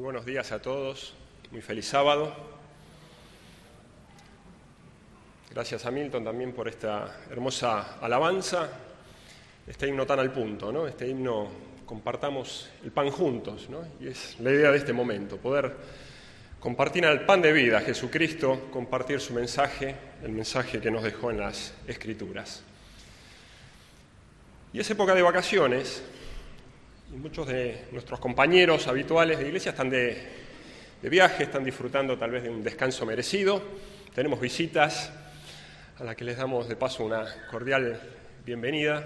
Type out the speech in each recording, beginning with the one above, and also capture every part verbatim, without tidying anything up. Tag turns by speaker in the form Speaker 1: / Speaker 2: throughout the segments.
Speaker 1: Muy buenos días a todos, muy feliz sábado. Gracias a Milton también por esta hermosa alabanza, este himno tan al punto, ¿no? Este himno, compartamos el pan juntos, ¿no? Y es la idea de este momento, poder compartir el pan de vida, Jesucristo, compartir su mensaje, el mensaje que nos dejó en las Escrituras. Y es época de vacaciones, y muchos de nuestros compañeros habituales de iglesia están de, de viaje, están disfrutando tal vez de un descanso merecido. Tenemos visitas a las que les damos de paso una cordial bienvenida.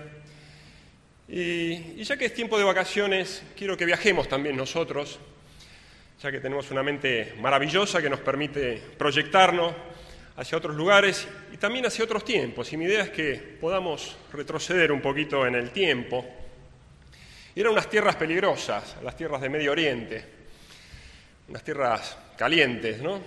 Speaker 1: Y, y ya que es tiempo de vacaciones, quiero que viajemos también nosotros, ya que tenemos una mente maravillosa que nos permite proyectarnos hacia otros lugares y también hacia otros tiempos. Y mi idea es que podamos retroceder un poquito en el tiempo. Eran unas tierras peligrosas, las tierras de Medio Oriente, unas tierras calientes, ¿no?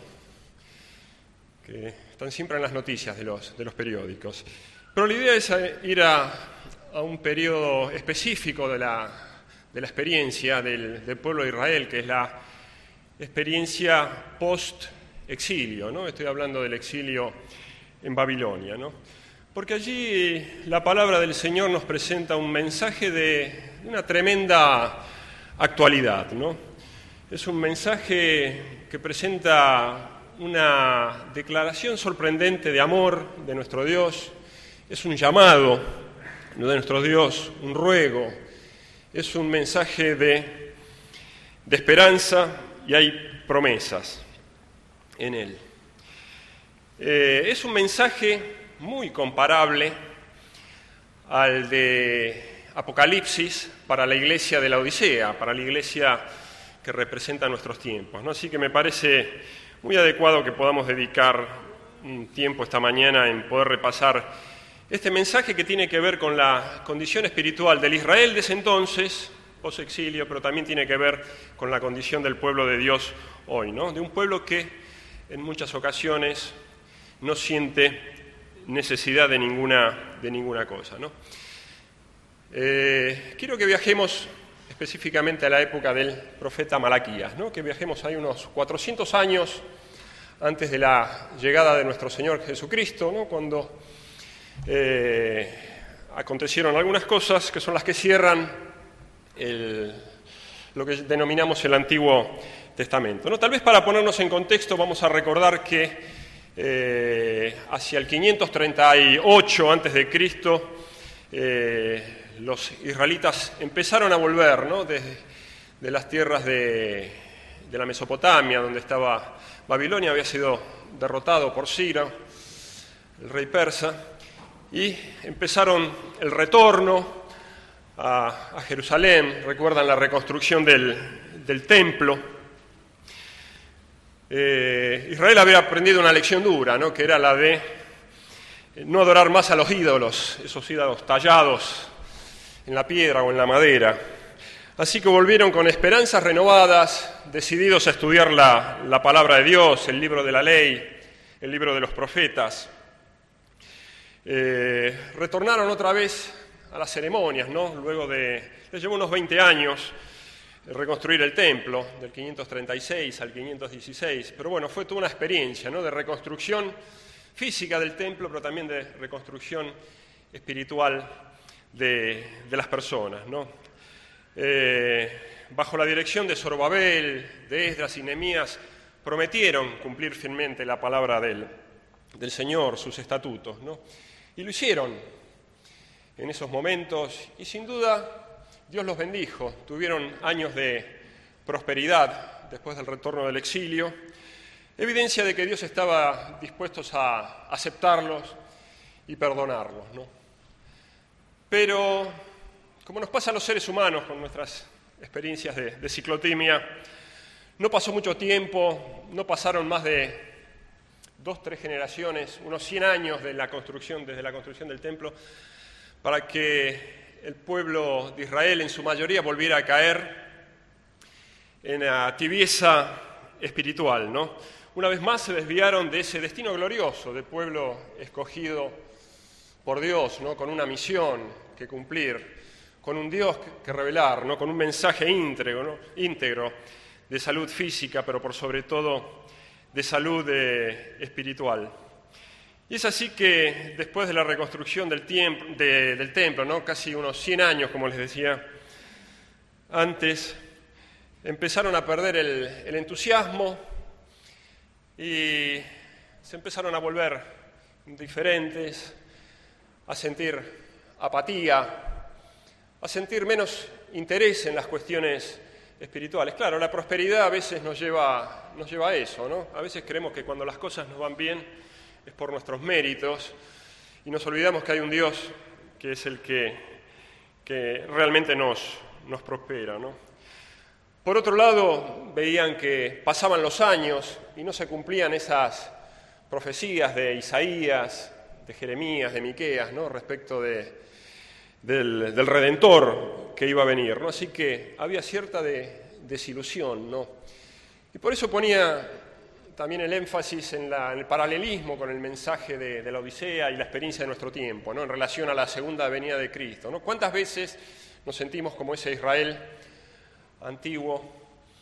Speaker 1: Que están siempre en las noticias de los, de los periódicos. Pero la idea es ir a, a un periodo específico de la, de la experiencia del, del pueblo de Israel, que es la experiencia post-exilio, ¿no? Estoy hablando del exilio en Babilonia, ¿no? Porque allí la palabra del Señor nos presenta un mensaje de una tremenda actualidad, ¿no? Es un mensaje que presenta una declaración sorprendente de amor de nuestro Dios, es un llamado de nuestro Dios, un ruego, es un mensaje de, de esperanza y hay promesas en él. Eh, es un mensaje muy comparable al de Apocalipsis para la iglesia de la Odisea, para la iglesia que representa nuestros tiempos, ¿no? Así que me parece muy adecuado que podamos dedicar un tiempo esta mañana en poder repasar este mensaje que tiene que ver con la condición espiritual del Israel de ese entonces, post-exilio, pero también tiene que ver con la condición del pueblo de Dios hoy, ¿no? De un pueblo que en muchas ocasiones no siente necesidad de ninguna, de ninguna cosa, ¿no? Eh, quiero que viajemos específicamente a la época del profeta Malaquías, ¿no? Que viajemos ahí unos cuatrocientos años antes de la llegada de nuestro Señor Jesucristo, ¿no? Cuando eh, acontecieron algunas cosas que son las que cierran el, lo que denominamos el Antiguo Testamento, ¿no? Tal vez para ponernos en contexto vamos a recordar que Eh, hacia el quinientos treinta y ocho antes de Cristo, eh, los israelitas empezaron a volver, ¿no? de, de las tierras de, de la Mesopotamia, donde estaba Babilonia, había sido derrotado por Ciro, el rey persa, y empezaron el retorno a, a Jerusalén. Recuerdan la reconstrucción del, del templo. Eh, Israel había aprendido una lección dura, ¿no? Que era la de no adorar más a los ídolos, esos ídolos tallados en la piedra o en la madera. Así que volvieron con esperanzas renovadas, decididos a estudiar la, la palabra de Dios, el libro de la ley, el libro de los profetas. Eh, retornaron otra vez a las ceremonias, ¿no? Luego de... les llevó unos veinte años reconstruir el templo, del quinientos treinta y seis al quinientos dieciséis, pero bueno, fue toda una experiencia, ¿no? De reconstrucción física del templo, pero también de reconstrucción espiritual de, de las personas, ¿no? Eh, bajo la dirección de Zorobabel, de Esdras y Nehemías, prometieron cumplir firmemente la palabra del, del Señor, sus estatutos, ¿no? Y lo hicieron en esos momentos, y sin duda Dios los bendijo, tuvieron años de prosperidad después del retorno del exilio, evidencia de que Dios estaba dispuesto a aceptarlos y perdonarlos, ¿no? Pero, como nos pasa a los seres humanos con nuestras experiencias de, de ciclotimia, no pasó mucho tiempo, no pasaron más de dos, tres generaciones, unos cien años de la construcción, desde la construcción del templo, para que el pueblo de Israel en su mayoría volviera a caer en la tibieza espiritual, ¿no? Una vez más se desviaron de ese destino glorioso de pueblo escogido por Dios, ¿no? Con una misión que cumplir, con un Dios que revelar, ¿no? Con un mensaje íntegro, ¿no? íntegro de salud física, pero por sobre todo de salud eh, espiritual. Y es así que después de la reconstrucción del, tiemp- de, del templo, ¿no? Casi unos cien años, como les decía antes, empezaron a perder el, el entusiasmo y se empezaron a volver indiferentes, a sentir apatía, a sentir menos interés en las cuestiones espirituales. Claro, la prosperidad a veces nos lleva, nos lleva a eso, ¿no? A veces creemos que cuando las cosas nos van bien es por nuestros méritos y nos olvidamos que hay un Dios que es el que, que realmente nos, nos prospera, ¿no? Por otro lado, veían que pasaban los años y no se cumplían esas profecías de Isaías, de Jeremías, de Miqueas, ¿no? Respecto de, del, del Redentor que iba a venir, ¿no? Así que había cierta de, desilusión, ¿no? Y por eso ponía también el énfasis en, la, en el paralelismo con el mensaje de, de la Odisea y la experiencia de nuestro tiempo, ¿no? En relación a la segunda venida de Cristo, ¿no? ¿Cuántas veces nos sentimos como ese Israel antiguo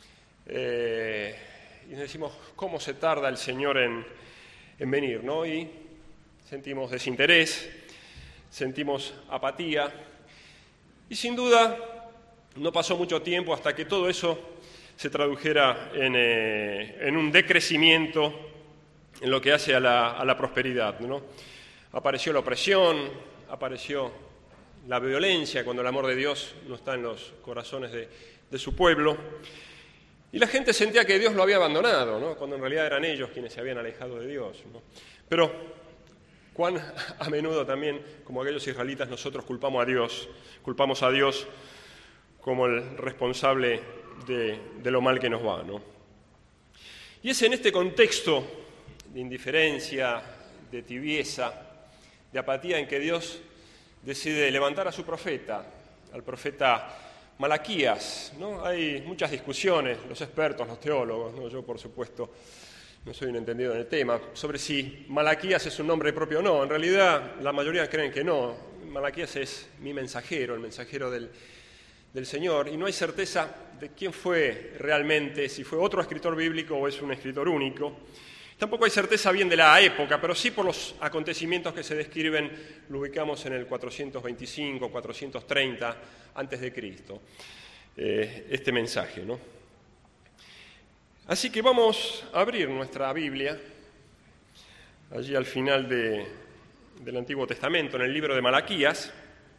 Speaker 1: eh, y decimos, ¿cómo se tarda el Señor en, en venir, ¿no? Y sentimos desinterés, sentimos apatía, y sin duda no pasó mucho tiempo hasta que todo eso se tradujera en, eh, en un decrecimiento en lo que hace a la, a la prosperidad, ¿no? Apareció la opresión, apareció la violencia cuando el amor de Dios no está en los corazones de, de su pueblo, y la gente sentía que Dios lo había abandonado, ¿no? Cuando en realidad eran ellos quienes se habían alejado de Dios, ¿no? Pero cuán a menudo también, como aquellos israelitas, nosotros culpamos a Dios, culpamos a Dios como el responsable de, de lo mal que nos va, ¿no? Y es en este contexto de indiferencia, de tibieza, de apatía en que Dios decide levantar a su profeta, al profeta Malaquías, ¿no? Hay muchas discusiones, los expertos, los teólogos, ¿no? Yo por supuesto no soy un entendido en el tema, sobre si Malaquías es un nombre propio o no. En realidad la mayoría creen que no. Malaquías es mi mensajero, el mensajero del del Señor, y no hay certeza de quién fue realmente, si fue otro escritor bíblico o es un escritor único. Tampoco hay certeza bien de la época, pero sí por los acontecimientos que se describen, lo ubicamos en el cuatrocientos veinticinco, cuatrocientos treinta antes de Cristo, eh, este mensaje, ¿no? Así que vamos a abrir nuestra Biblia, allí al final de, del Antiguo Testamento, en el libro de Malaquías.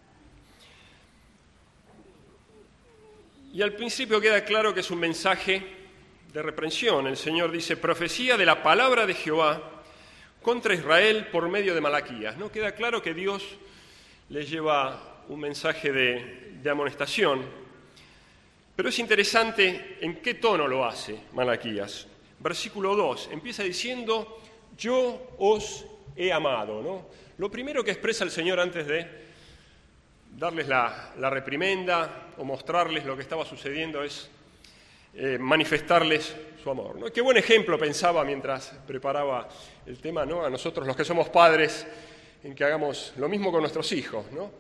Speaker 1: Y al principio queda claro que es un mensaje de reprensión. El Señor dice, profecía de la palabra de Jehová contra Israel por medio de Malaquías, ¿no? Queda claro que Dios le lleva un mensaje de, de amonestación, pero es interesante en qué tono lo hace Malaquías. Versículo dos, empieza diciendo, yo os he amado, ¿no? Lo primero que expresa el Señor antes de darles la, la reprimenda o mostrarles lo que estaba sucediendo es eh, manifestarles su amor, ¿no? Qué buen ejemplo pensaba mientras preparaba el tema, ¿no? A nosotros los que somos padres, en que hagamos lo mismo con nuestros hijos, ¿no?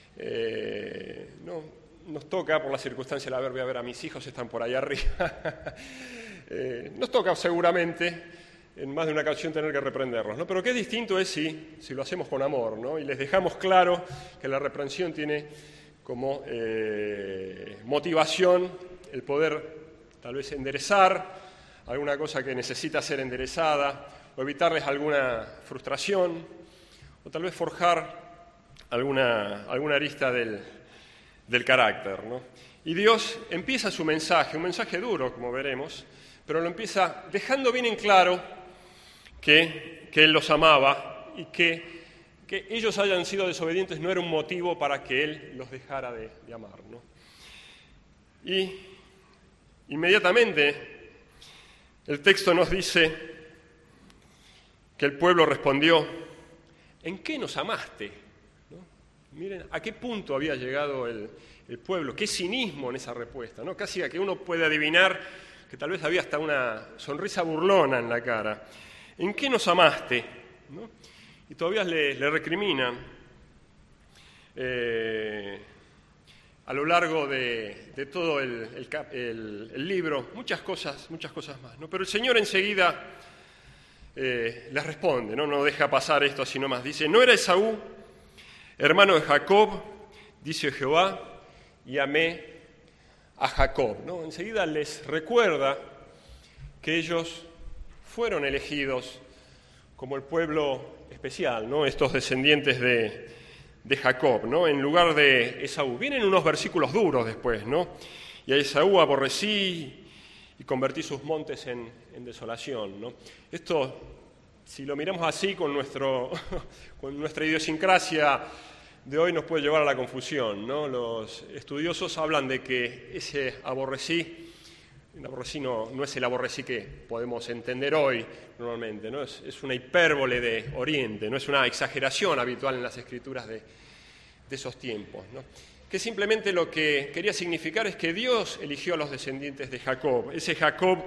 Speaker 1: Eh, no nos toca, por la circunstancia de la verbe, a ver, a mis hijos están por ahí arriba, eh, nos toca seguramente en más de una ocasión tener que reprenderlos, ¿no? Pero qué distinto es si, si lo hacemos con amor, ¿no? Y les dejamos claro que la reprensión tiene como eh, motivación el poder tal vez enderezar alguna cosa que necesita ser enderezada, o evitarles alguna frustración, o tal vez forjar alguna, alguna arista del, del carácter, ¿no? Y Dios empieza su mensaje, un mensaje duro, como veremos, pero lo empieza dejando bien en claro Que, que Él los amaba y que, que ellos hayan sido desobedientes no era un motivo para que Él los dejara de, de amar, ¿no? Y inmediatamente el texto nos dice que el pueblo respondió, ¿en qué nos amaste? ¿No? Miren a qué punto había llegado el, el pueblo, qué cinismo en esa respuesta, ¿no? Casi a que uno puede adivinar que tal vez había hasta una sonrisa burlona en la cara. ¿En qué nos amaste? ¿No? Y todavía le, le recriminan. Eh, a lo largo de, de todo el, el, el, el libro, muchas cosas, muchas cosas más, ¿no? Pero el Señor enseguida eh, les responde, ¿no? No deja pasar esto así nomás. Dice, ¿no era Esaú hermano de Jacob? Dice Jehová, y amé a Jacob, ¿no? Enseguida les recuerda que ellos fueron elegidos como el pueblo especial, ¿no? Estos descendientes de, de Jacob, ¿no? En lugar de Esaú. Vienen unos versículos duros después, ¿no? Y a Esaú aborrecí y convertí sus montes en, en desolación, ¿no? Esto, si lo miramos así con, nuestro, con nuestra idiosincrasia de hoy, nos puede llevar a la confusión, ¿no? Los estudiosos hablan de que ese aborrecí, el aborrecí no, no es el aborrecí que podemos entender hoy normalmente, ¿no? Es, es una hipérbole de Oriente, no es una exageración habitual en las escrituras de, de esos tiempos, ¿no? Que simplemente lo que quería significar es que Dios eligió a los descendientes de Jacob, ese Jacob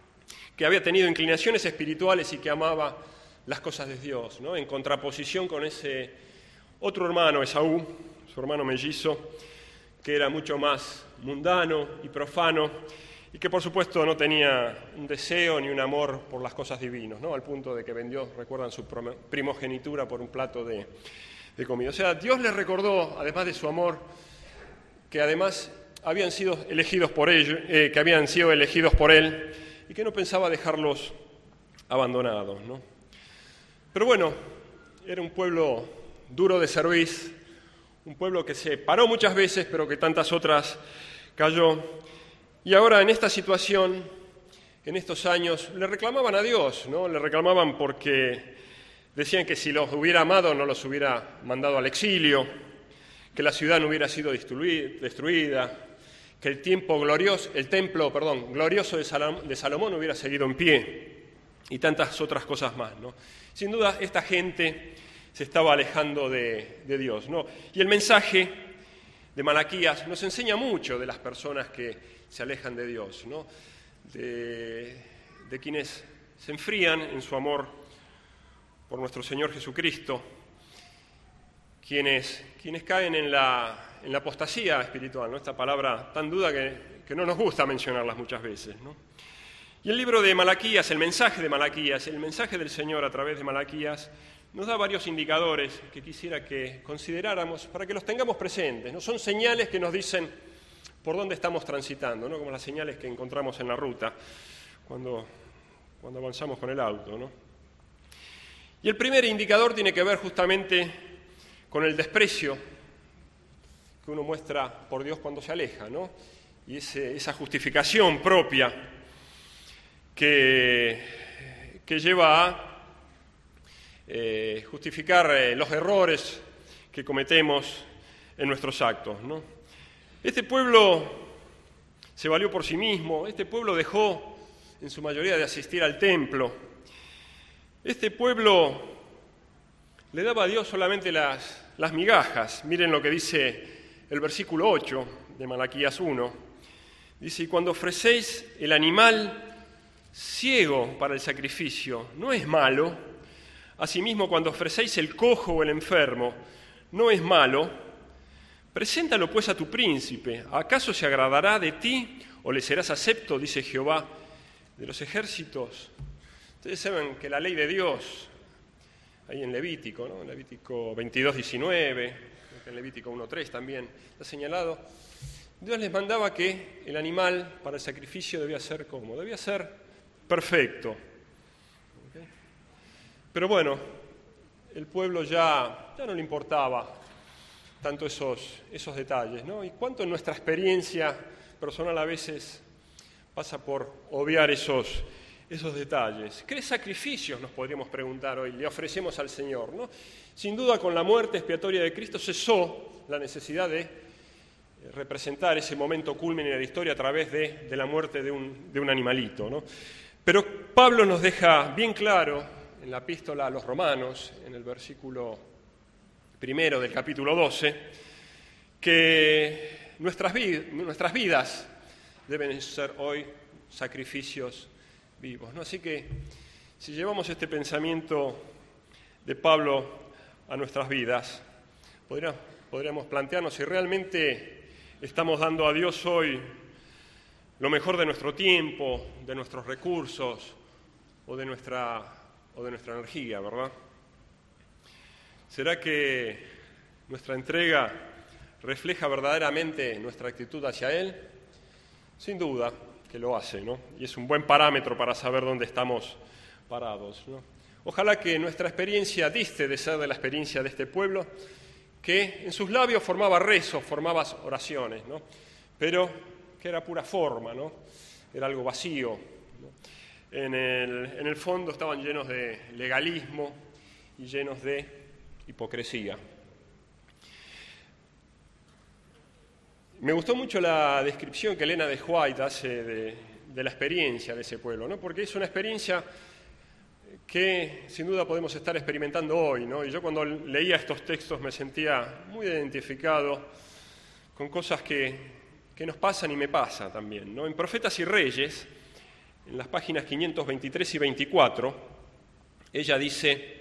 Speaker 1: que había tenido inclinaciones espirituales y que amaba las cosas de Dios, ¿no? En contraposición con ese otro hermano, Esaú, su hermano mellizo, que era mucho más mundano y profano, y que por supuesto no tenía un deseo ni un amor por las cosas divinas, ¿no? Al punto de que vendió, recuerdan, su primogenitura por un plato de, de comida. O sea, Dios les recordó, además de su amor, que además habían sido elegidos por ellos, eh, que habían sido elegidos por él, y que no pensaba dejarlos abandonados, ¿no? Pero bueno, era un pueblo duro de cerviz, un pueblo que se paró muchas veces, pero que tantas otras cayó. Y ahora en esta situación, en estos años, le reclamaban a Dios, ¿no? Le reclamaban porque decían que si los hubiera amado no los hubiera mandado al exilio, que la ciudad no hubiera sido destruida, que el tiempo glorioso, el templo, perdón, glorioso de Salomón, de Salomón hubiera seguido en pie, y tantas otras cosas más, ¿no? Sin duda, esta gente se estaba alejando de, de Dios, ¿no? Y el mensaje de Malaquías nos enseña mucho de las personas que se alejan de Dios, ¿no? De, de quienes se enfrían en su amor por nuestro Señor Jesucristo, quienes, quienes caen en la, en la apostasía espiritual, ¿no? Esta palabra tan dura que, que no nos gusta mencionarlas muchas veces, ¿no? Y el libro de Malaquías, el mensaje de Malaquías, el mensaje del Señor a través de Malaquías, nos da varios indicadores que quisiera que consideráramos para que los tengamos presentes, ¿no? Son señales que nos dicen por dónde estamos transitando, ¿no? Como las señales que encontramos en la ruta cuando, cuando avanzamos con el auto, ¿no? Y el primer indicador tiene que ver justamente con el desprecio que uno muestra por Dios cuando se aleja, ¿no? Y ese, esa justificación propia que, que lleva a eh, justificar eh, los errores que cometemos en nuestros actos, ¿no? Este pueblo se valió por sí mismo, este pueblo dejó en su mayoría de asistir al templo, este pueblo le daba a Dios solamente las, las migajas. Miren lo que dice el versículo ocho de Malaquías uno. Dice, y cuando ofrecéis el animal ciego para el sacrificio, no es malo. Asimismo, cuando ofrecéis el cojo o el enfermo, no es malo. Preséntalo pues a tu príncipe. ¿Acaso se agradará de ti o le serás acepto? Dice Jehová de los ejércitos. Ustedes saben que la ley de Dios, ahí en Levítico, ¿no? En Levítico veintidós, diecinueve, en Levítico uno tres también está señalado, Dios les mandaba que el animal para el sacrificio debía ser ¿cómo? Debía ser perfecto. ¿Okay? Pero bueno, el pueblo ya, ya no le importaba tanto esos, esos detalles, ¿no? Y cuánto en nuestra experiencia personal a veces pasa por obviar esos, esos detalles. ¿Qué sacrificios, nos podríamos preguntar hoy, le ofrecemos al Señor, ¿no? Sin duda, con la muerte expiatoria de Cristo cesó la necesidad de representar ese momento culmine de la historia a través de, de la muerte de un, de un animalito, ¿no? Pero Pablo nos deja bien claro en la epístola a los Romanos, en el versículo primero del capítulo doce, que nuestras, vid- nuestras vidas deben ser hoy sacrificios vivos, ¿no? Así que si llevamos este pensamiento de Pablo a nuestras vidas, podríamos, podríamos plantearnos si realmente estamos dando a Dios hoy lo mejor de nuestro tiempo, de nuestros recursos o de nuestra, o de nuestra energía, ¿verdad? ¿Será que nuestra entrega refleja verdaderamente nuestra actitud hacia Él? Sin duda que lo hace, ¿no? Y es un buen parámetro para saber dónde estamos parados, ¿no? Ojalá que nuestra experiencia diste de ser de la experiencia de este pueblo, que en sus labios formaba rezos, formaba oraciones, ¿no? Pero que era pura forma, ¿no? Era algo vacío, ¿no? En el, en el fondo estaban llenos de legalismo y llenos de hipocresía. Me gustó mucho la descripción que Elena de White hace de, de la experiencia de ese pueblo, ¿no? Porque es una experiencia que sin duda podemos estar experimentando hoy, ¿no? Y yo cuando leía estos textos me sentía muy identificado con cosas que, que nos pasan y me pasa también, ¿no? En Profetas y Reyes, en las páginas quinientos veintitrés y veinticuatro, ella dice: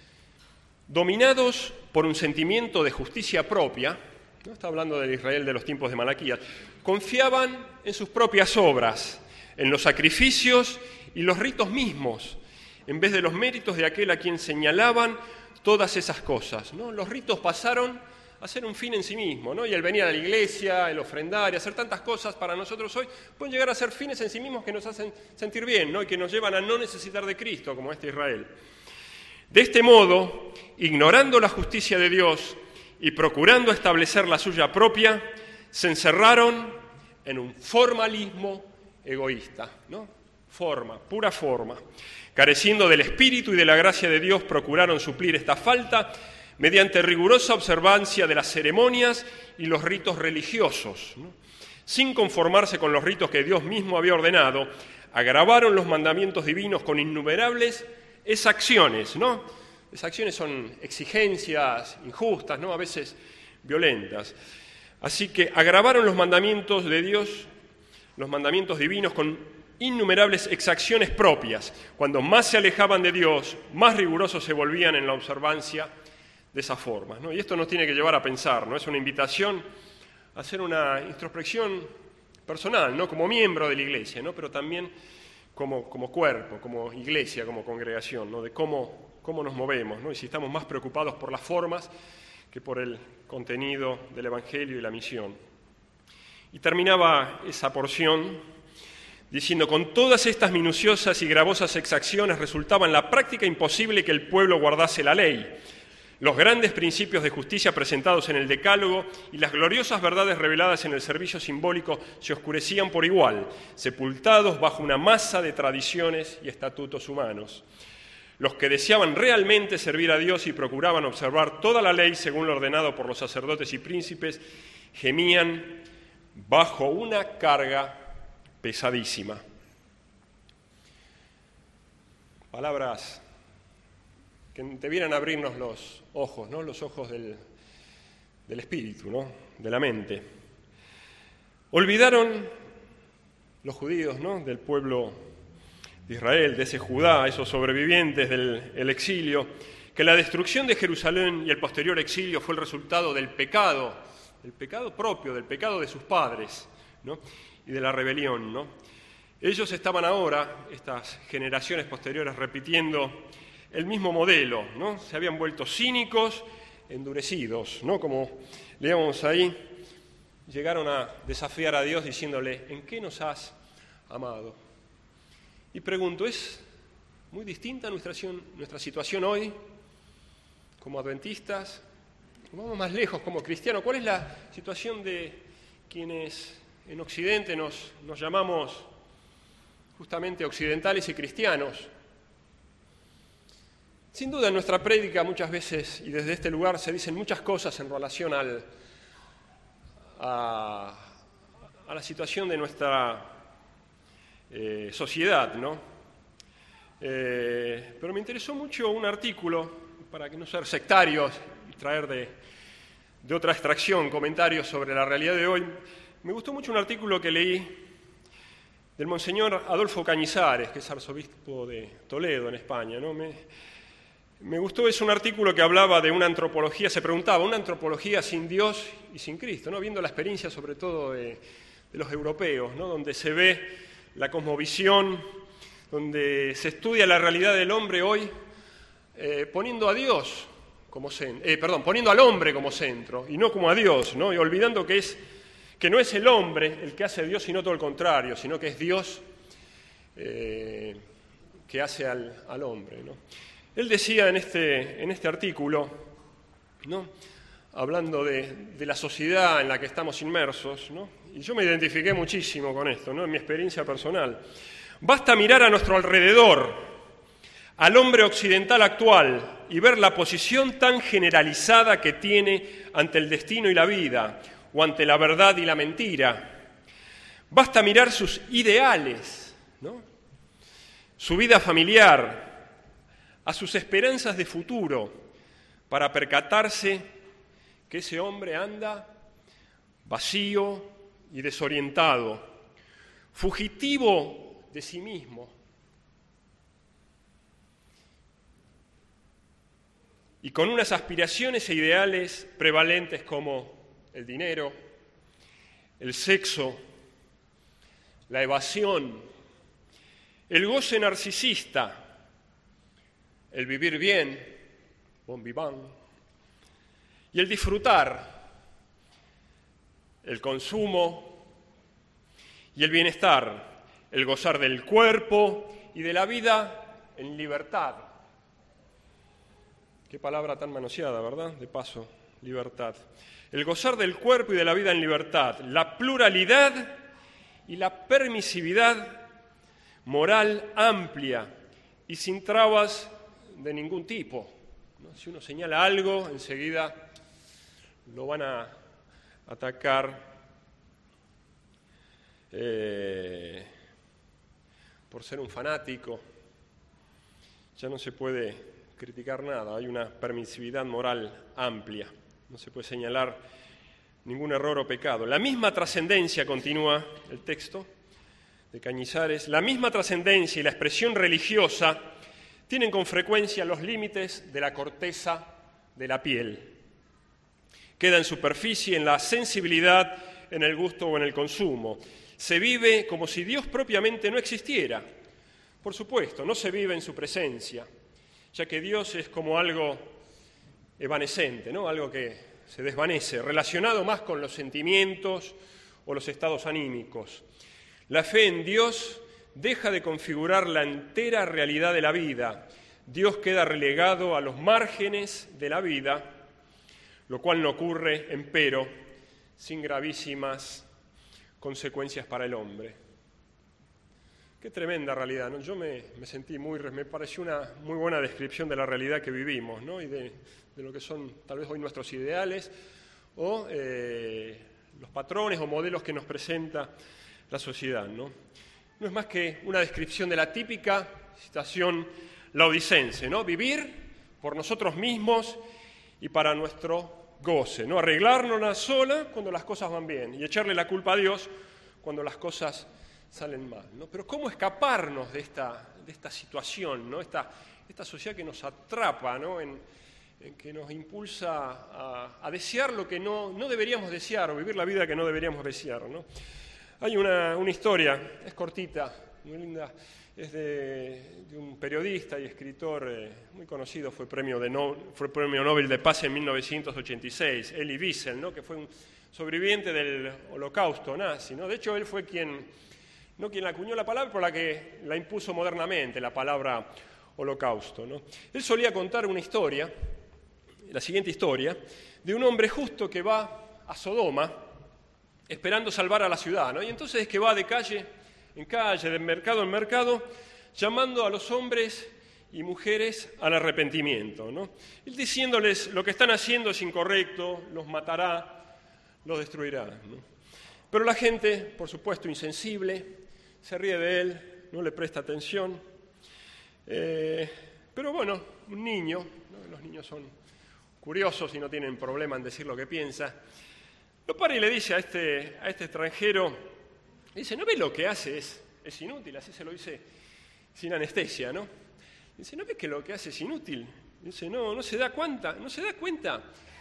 Speaker 1: dominados por un sentimiento de justicia propia, ¿no? Está hablando del Israel de los tiempos de Malaquías, confiaban en sus propias obras, en los sacrificios y los ritos mismos, en vez de los méritos de aquel a quien señalaban todas esas cosas, ¿no? Los ritos pasaron a ser un fin en sí mismo, ¿no? Y el venir a la iglesia, el ofrendar y hacer tantas cosas para nosotros hoy, pueden llegar a ser fines en sí mismos que nos hacen sentir bien, ¿no? Y que nos llevan a no necesitar de Cristo, como este Israel. De este modo, ignorando la justicia de Dios y procurando establecer la suya propia, se encerraron en un formalismo egoísta, ¿no? Forma, pura forma. Careciendo del Espíritu y de la gracia de Dios, procuraron suplir esta falta mediante rigurosa observancia de las ceremonias y los ritos religiosos, ¿no? Sin conformarse con los ritos que Dios mismo había ordenado, agravaron los mandamientos divinos con innumerables exacciones, ¿no? Exacciones son exigencias injustas, ¿no? A veces violentas. Así que agravaron los mandamientos de Dios, los mandamientos divinos, con innumerables exacciones propias. Cuando más se alejaban de Dios, más rigurosos se volvían en la observancia de esas formas, ¿no? Y esto nos tiene que llevar a pensar, ¿no? Es una invitación a hacer una introspección personal, ¿no? Como miembro de la iglesia, ¿no? Pero también como, como cuerpo, como iglesia, como congregación, ¿no? De cómo, cómo nos movemos, ¿no? Y si estamos más preocupados por las formas que por el contenido del Evangelio y la misión. Y terminaba esa porción diciendo: con todas estas minuciosas y gravosas exacciones resultaba en la práctica imposible que el pueblo guardase la ley. Los grandes principios de justicia presentados en el Decálogo y las gloriosas verdades reveladas en el servicio simbólico se oscurecían por igual, sepultados bajo una masa de tradiciones y estatutos humanos. Los que deseaban realmente servir a Dios y procuraban observar toda la ley según lo ordenado por los sacerdotes y príncipes, gemían bajo una carga pesadísima. Palabras que debieran abrirnos los ojos, ¿no? Los ojos del, del espíritu, ¿no? De la mente. Olvidaron los judíos, ¿no? Del pueblo de Israel, de ese Judá, esos sobrevivientes del el exilio, que la destrucción de Jerusalén y el posterior exilio fue el resultado del pecado, del pecado propio, del pecado de sus padres, ¿no? Y de la rebelión, ¿no? Ellos estaban ahora, estas generaciones posteriores, repitiendo el mismo modelo, ¿no? Se habían vuelto cínicos, endurecidos, ¿no? Como leemos ahí, llegaron a desafiar a Dios diciéndole: ¿en qué nos has amado? Y pregunto, ¿es muy distinta nuestra, nuestra situación hoy como adventistas? Vamos más lejos como cristianos. ¿Cuál es la situación de quienes en Occidente nos, nos llamamos justamente occidentales y cristianos? Sin duda en nuestra prédica muchas veces y desde este lugar se dicen muchas cosas en relación al, a, a la situación de nuestra eh, sociedad, ¿no? Eh, pero me interesó mucho un artículo, para que no ser sectarios y traer de, de otra extracción comentarios sobre la realidad de hoy. Me gustó mucho un artículo que leí del Monseñor Adolfo Cañizares, que es arzobispo de Toledo, en España, ¿no? Me, Me gustó, es un artículo que hablaba de una antropología, se preguntaba, una antropología sin Dios y sin Cristo, ¿no? Viendo la experiencia sobre todo de, de los europeos, ¿no? Donde se ve la cosmovisión, donde se estudia la realidad del hombre hoy, eh, poniendo a Dios como centro, eh, perdón, poniendo al hombre como centro y no como a Dios, ¿no? Y olvidando que es que no es el hombre el que hace a Dios, sino todo el contrario, sino que es Dios eh, que hace al, al hombre, ¿no? Él decía en este, en este artículo, ¿no? Hablando de, de la sociedad en la que estamos inmersos, ¿no? Y yo me identifiqué muchísimo con esto, ¿no? En mi experiencia personal. Basta mirar a nuestro alrededor, al hombre occidental actual, y ver la posición tan generalizada que tiene ante el destino y la vida, o ante la verdad y la mentira. Basta mirar sus ideales, ¿no? Su vida familiar, a sus esperanzas de futuro, para percatarse que ese hombre anda vacío y desorientado, fugitivo de sí mismo, y con unas aspiraciones e ideales prevalentes como el dinero, el sexo, la evasión, el goce narcisista, el vivir bien, bon vivant, y el disfrutar, el consumo y el bienestar, el gozar del cuerpo y de la vida en libertad. Qué palabra tan manoseada, ¿verdad? De paso, libertad. El gozar del cuerpo y de la vida en libertad, la pluralidad y la permisividad moral amplia y sin trabas de ningún tipo, ¿no? Si uno señala algo, enseguida lo van a atacar eh, por ser un fanático. Ya no se puede criticar nada, hay una permisividad moral amplia, no se puede señalar ningún error o pecado. La misma trascendencia, continúa el texto de Cañizares, la misma trascendencia y la expresión religiosa tienen con frecuencia los límites de la corteza de la piel. Queda en superficie, en la sensibilidad, en el gusto o en el consumo. Se vive como si Dios propiamente no existiera. Por supuesto, no se vive en su presencia, ya que Dios es como algo evanescente, ¿no? Algo que se desvanece, relacionado más con los sentimientos o los estados anímicos. La fe en Dios deja de configurar la entera realidad de la vida. Dios queda relegado a los márgenes de la vida, lo cual no ocurre, empero, sin gravísimas consecuencias para el hombre. Qué tremenda realidad, ¿no? Yo me, me sentí muy, me pareció una muy buena descripción de la realidad que vivimos, ¿no? Y de, de lo que son tal vez hoy nuestros ideales o eh, los patrones o modelos que nos presenta la sociedad, ¿no? No es más que una descripción de la típica situación laodicense, ¿no? Vivir por nosotros mismos y para nuestro goce, ¿no? Arreglárnosla sola cuando las cosas van bien y echarle la culpa a Dios cuando las cosas salen mal, ¿no? Pero ¿cómo escaparnos de esta, de esta situación, ¿no? Esta, esta sociedad que nos atrapa, ¿no? En, en que nos impulsa a, a desear lo que no, no deberíamos desear o vivir la vida que no deberíamos desear, ¿no? Hay una, una historia, es cortita, muy linda, es de, de un periodista y escritor eh, muy conocido, fue premio, de no, fue premio Nobel de Paz en mil novecientos ochenta y seis, Elie Wiesel, ¿no? Que fue un sobreviviente del holocausto nazi, ¿no? De hecho, él fue quien, no quien acuñó la palabra, pero la que la impuso modernamente, la palabra holocausto, ¿no? Él solía contar una historia, la siguiente historia, de un hombre justo que va a Sodoma, esperando salvar a la ciudad, ¿no? Y entonces es que va de calle en calle, de mercado en mercado, llamando a los hombres y mujeres al arrepentimiento, ¿no? Él diciéndoles lo que están haciendo es incorrecto, los matará, los destruirá, ¿no? Pero la gente, por supuesto, insensible, se ríe de él, no le presta atención. Eh, pero bueno, un niño, ¿no? Los niños son curiosos y no tienen problema en decir lo que piensa. Lo para y le dice a este, a este extranjero, dice, ¿no ves lo que hace? Es, es inútil, así se lo dice sin anestesia, ¿no? Dice, ¿no ves que lo que hace es inútil? Dice, no, no se da cuenta, no se da cuenta.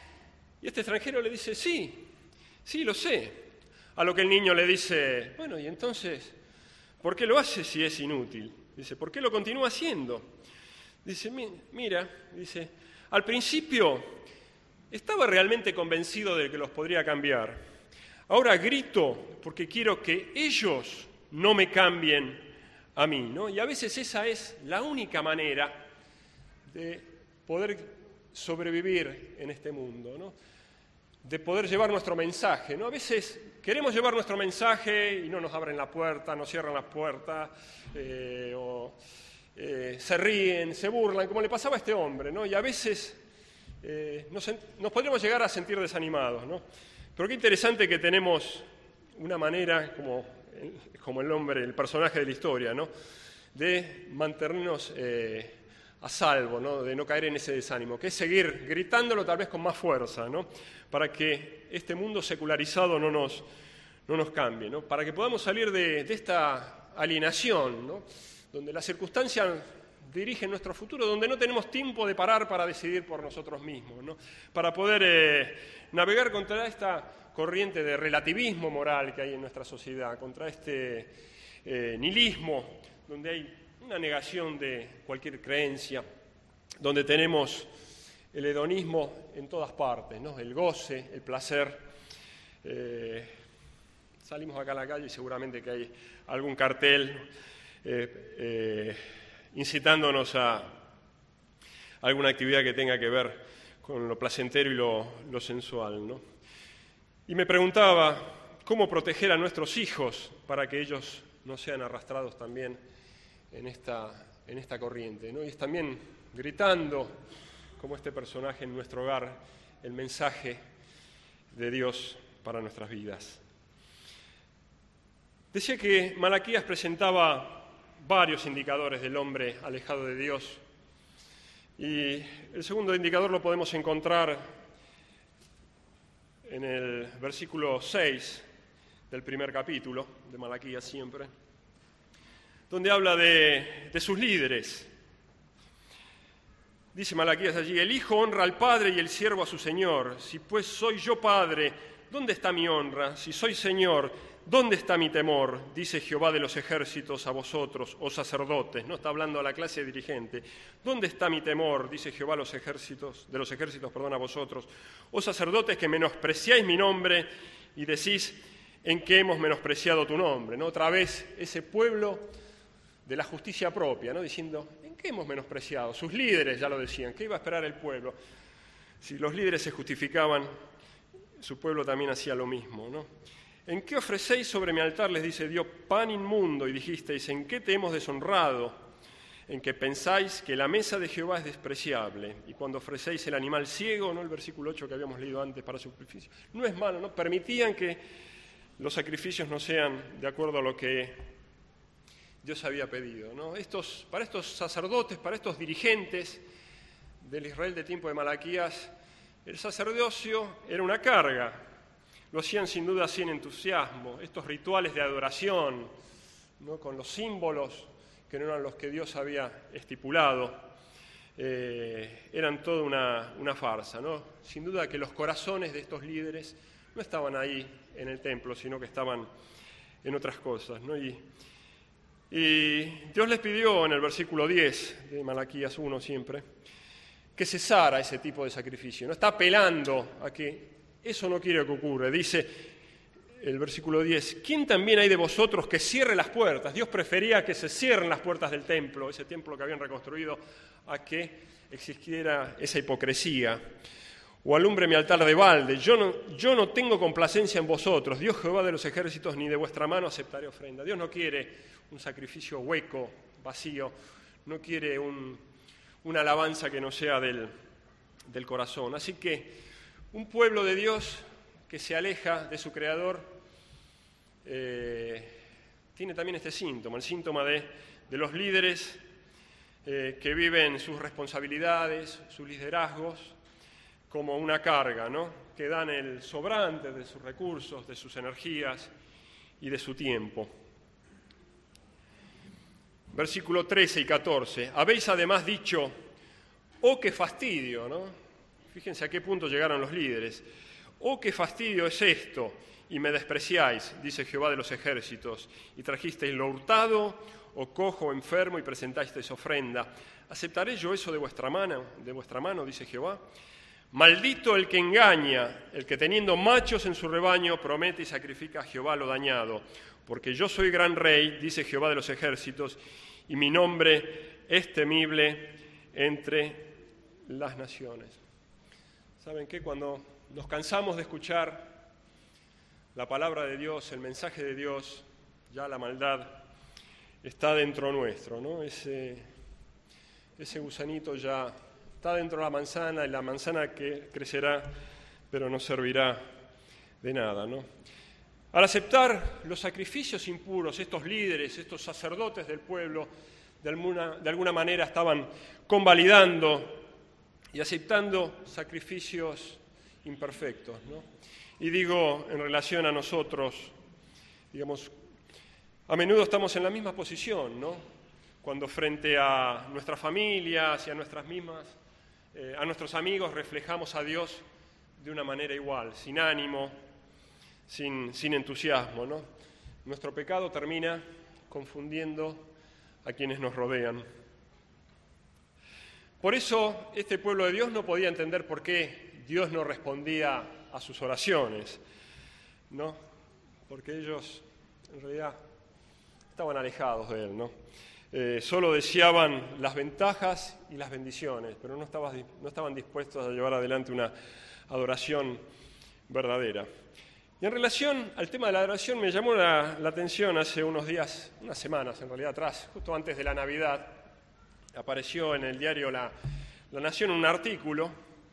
Speaker 1: Y este extranjero le dice, sí, sí, lo sé. A lo que el niño le dice, bueno, y entonces, ¿por qué lo hace si es inútil? Dice, ¿por qué lo continúa haciendo? Dice, mira, dice, al principio estaba realmente convencido de que los podría cambiar. Ahora grito porque quiero que ellos no me cambien a mí, ¿no? Y a veces esa es la única manera de poder sobrevivir en este mundo, ¿no? De poder llevar nuestro mensaje, ¿no? A veces queremos llevar nuestro mensaje y no nos abren la puerta, nos cierran la puerta, eh, o eh, se ríen, se burlan, como le pasaba a este hombre, ¿no? Y a veces eh, nos, nos podríamos llegar a sentir desanimados, ¿no? Pero qué interesante que tenemos una manera, como, como el hombre, el personaje de la historia, ¿no? De mantenernos eh, a salvo, ¿no? De no caer en ese desánimo, que es seguir gritándolo tal vez con más fuerza, ¿no? Para que este mundo secularizado no nos, no nos cambie, ¿no? Para que podamos salir de, de esta alienación, ¿no? Donde las circunstancias dirigen nuestro futuro, donde no tenemos tiempo de parar para decidir por nosotros mismos, ¿no? Para poder eh, navegar contra esta corriente de relativismo moral que hay en nuestra sociedad, contra este eh, nihilismo, donde hay una negación de cualquier creencia, donde tenemos el hedonismo en todas partes, ¿no? El goce, el placer. Eh, salimos acá a la calle y seguramente que hay algún cartel eh, eh, incitándonos a alguna actividad que tenga que ver con lo placentero y lo, lo sensual, ¿no? Y me preguntaba cómo proteger a nuestros hijos para que ellos no sean arrastrados también en esta, en esta corriente, ¿no? Y es también gritando, como este personaje en nuestro hogar, el mensaje de Dios para nuestras vidas. Decía que Malaquías presentaba varios indicadores del hombre alejado de Dios, y el segundo indicador lo podemos encontrar en el versículo seis del primer capítulo de Malaquías siempre, donde habla de, de sus líderes. Dice Malaquías allí, el hijo honra al padre y el siervo a su señor. Si pues soy yo padre, ¿dónde está mi honra? Si soy señor, ¿dónde está mi temor? Dice Jehová de los ejércitos a vosotros, oh sacerdotes. No está hablando a la clase dirigente. ¿Dónde está mi temor? Dice Jehová a los ejércitos, de los ejércitos, perdón, a vosotros, oh sacerdotes que menospreciáis mi nombre y decís en qué hemos menospreciado tu nombre, ¿no? Otra vez ese pueblo de la justicia propia, ¿no? Diciendo, ¿en qué hemos menospreciado? Sus líderes ya lo decían, ¿qué iba a esperar el pueblo? Si los líderes se justificaban, su pueblo también hacía lo mismo, ¿no? ¿En qué ofrecéis sobre mi altar? Les dice Dios, pan inmundo, y dijisteis, ¿en qué te hemos deshonrado? En que pensáis que la mesa de Jehová es despreciable, y cuando ofrecéis el animal ciego, ¿no? El versículo ocho que habíamos leído antes para sacrificio, no es malo, ¿no? Permitían que los sacrificios no sean de acuerdo a lo que Dios había pedido, ¿no? Estos, para estos sacerdotes, para estos dirigentes del Israel de tiempo de Malaquías, el sacerdocio era una carga. Lo hacían sin duda sin entusiasmo. Estos rituales de adoración, ¿no? Con los símbolos que no eran los que Dios había estipulado, eh, eran toda una, una farsa, ¿no? Sin duda que los corazones de estos líderes no estaban ahí en el templo, sino que estaban en otras cosas, ¿no? Y, Y Dios les pidió en el versículo diez de Malaquías uno siempre que cesara ese tipo de sacrificio. No está apelando a que eso no quiere que ocurra. Dice el versículo diez, ¿quién también hay de vosotros que cierre las puertas? Dios prefería que se cierren las puertas del templo, ese templo que habían reconstruido, a que existiera esa hipocresía. O alumbre mi altar de balde, yo no, yo no tengo complacencia en vosotros, Dios Jehová de los ejércitos, ni de vuestra mano aceptaré ofrenda. Dios no quiere un sacrificio hueco, vacío, no quiere un, una alabanza que no sea del, del corazón. Así que un pueblo de Dios que se aleja de su Creador eh, tiene también este síntoma, el síntoma de, de los líderes eh, que viven sus responsabilidades, sus liderazgos, como una carga, ¿no? Que dan el sobrante de sus recursos, de sus energías y de su tiempo. Versículo trece y catorce. Habéis además dicho, ¡Oh, qué fastidio!, ¿no? Fíjense a qué punto llegaron los líderes. ¡Oh, qué fastidio es esto! Y me despreciáis, dice Jehová de los ejércitos, y trajisteis lo hurtado, o cojo, o enfermo, y presentasteis ofrenda. ¿Aceptaré yo eso de vuestra mano, de vuestra mano, dice Jehová? Maldito el que engaña, el que teniendo machos en su rebaño promete y sacrifica a Jehová lo dañado, porque yo soy gran rey, dice Jehová de los ejércitos, y mi nombre es temible entre las naciones. ¿Saben qué? Cuando nos cansamos de escuchar la palabra de Dios, el mensaje de Dios, ya la maldad está dentro nuestro, ¿no? Ese, ese gusanito ya está dentro de la manzana, y la manzana que crecerá, pero no servirá de nada, ¿no? Al aceptar los sacrificios impuros, estos líderes, estos sacerdotes del pueblo, de alguna, de alguna manera estaban convalidando y aceptando sacrificios imperfectos, ¿no? Y digo, en relación a nosotros, digamos, a menudo estamos en la misma posición, ¿no? Cuando frente a nuestras familias y a nuestras mismas, eh, a nuestros amigos, reflejamos a Dios de una manera igual, sin ánimo, sin, sin entusiasmo, ¿no? Nuestro pecado termina confundiendo a quienes nos rodean. Por eso, este pueblo de Dios no podía entender por qué Dios no respondía a sus oraciones, ¿no? Porque ellos, en realidad, estaban alejados de Él, ¿no? Eh, solo deseaban las ventajas y las bendiciones, pero no estaban, no estaban dispuestos a llevar adelante una adoración verdadera. Y en relación al tema de la adoración, me llamó la, la atención hace unos días, unas semanas en realidad atrás, justo antes de la Navidad, apareció en el diario La, la Nación un artículo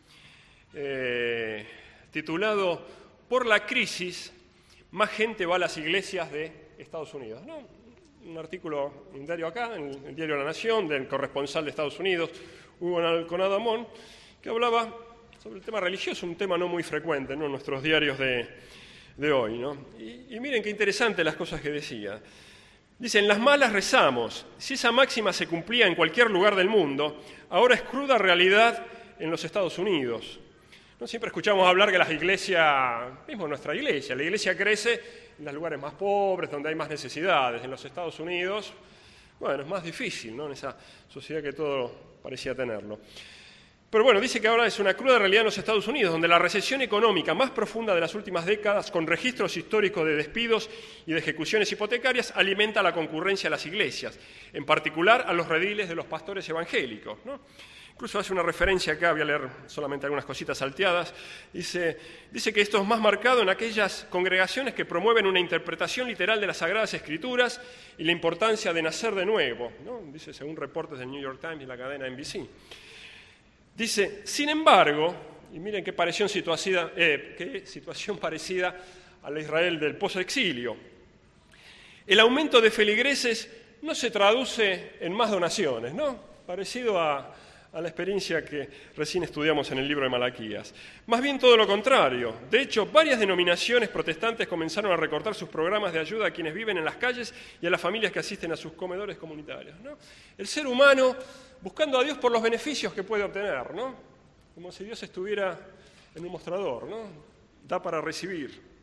Speaker 1: eh, titulado "Por la crisis, más gente va a las iglesias de Estados Unidos", ¿no? Un artículo en un diario acá, en el diario La Nación, del corresponsal de Estados Unidos, Hugo Alconado Amón, que hablaba sobre el tema religioso, un tema no muy frecuente, ¿no?, en nuestros diarios de, de hoy, ¿no? Y, y miren qué interesantes las cosas que decía. Dice: en las malas rezamos. Si esa máxima se cumplía en cualquier lugar del mundo, ahora es cruda realidad en los Estados Unidos. ¿No? Siempre escuchamos hablar que las iglesias, mismo nuestra iglesia, la iglesia crece en los lugares más pobres, donde hay más necesidades. En los Estados Unidos, bueno, es más difícil, ¿no?, en esa sociedad que todo parecía tenerlo. Pero bueno, dice que ahora es una cruda realidad en los Estados Unidos, donde la recesión económica más profunda de las últimas décadas, con registros históricos de despidos y de ejecuciones hipotecarias, alimenta la concurrencia a las iglesias, en particular a los rediles de los pastores evangélicos, ¿no? Incluso hace una referencia acá, voy a leer solamente algunas cositas salteadas. Dice, dice que esto es más marcado en aquellas congregaciones que promueven una interpretación literal de las Sagradas Escrituras y la importancia de nacer de nuevo, ¿no? Dice, según reportes del New York Times y la cadena N B C. Dice, sin embargo, y miren qué, situación, eh, qué situación parecida a la Israel del post-exilio, el aumento de feligreses no se traduce en más donaciones, ¿no? Parecido a, a la experiencia que recién estudiamos en el libro de Malaquías. Más bien todo lo contrario. De hecho, varias denominaciones protestantes comenzaron a recortar sus programas de ayuda a quienes viven en las calles y a las familias que asisten a sus comedores comunitarios, ¿no? El ser humano buscando a Dios por los beneficios que puede obtener, ¿no? Como si Dios estuviera en un mostrador, ¿no? Da para recibir.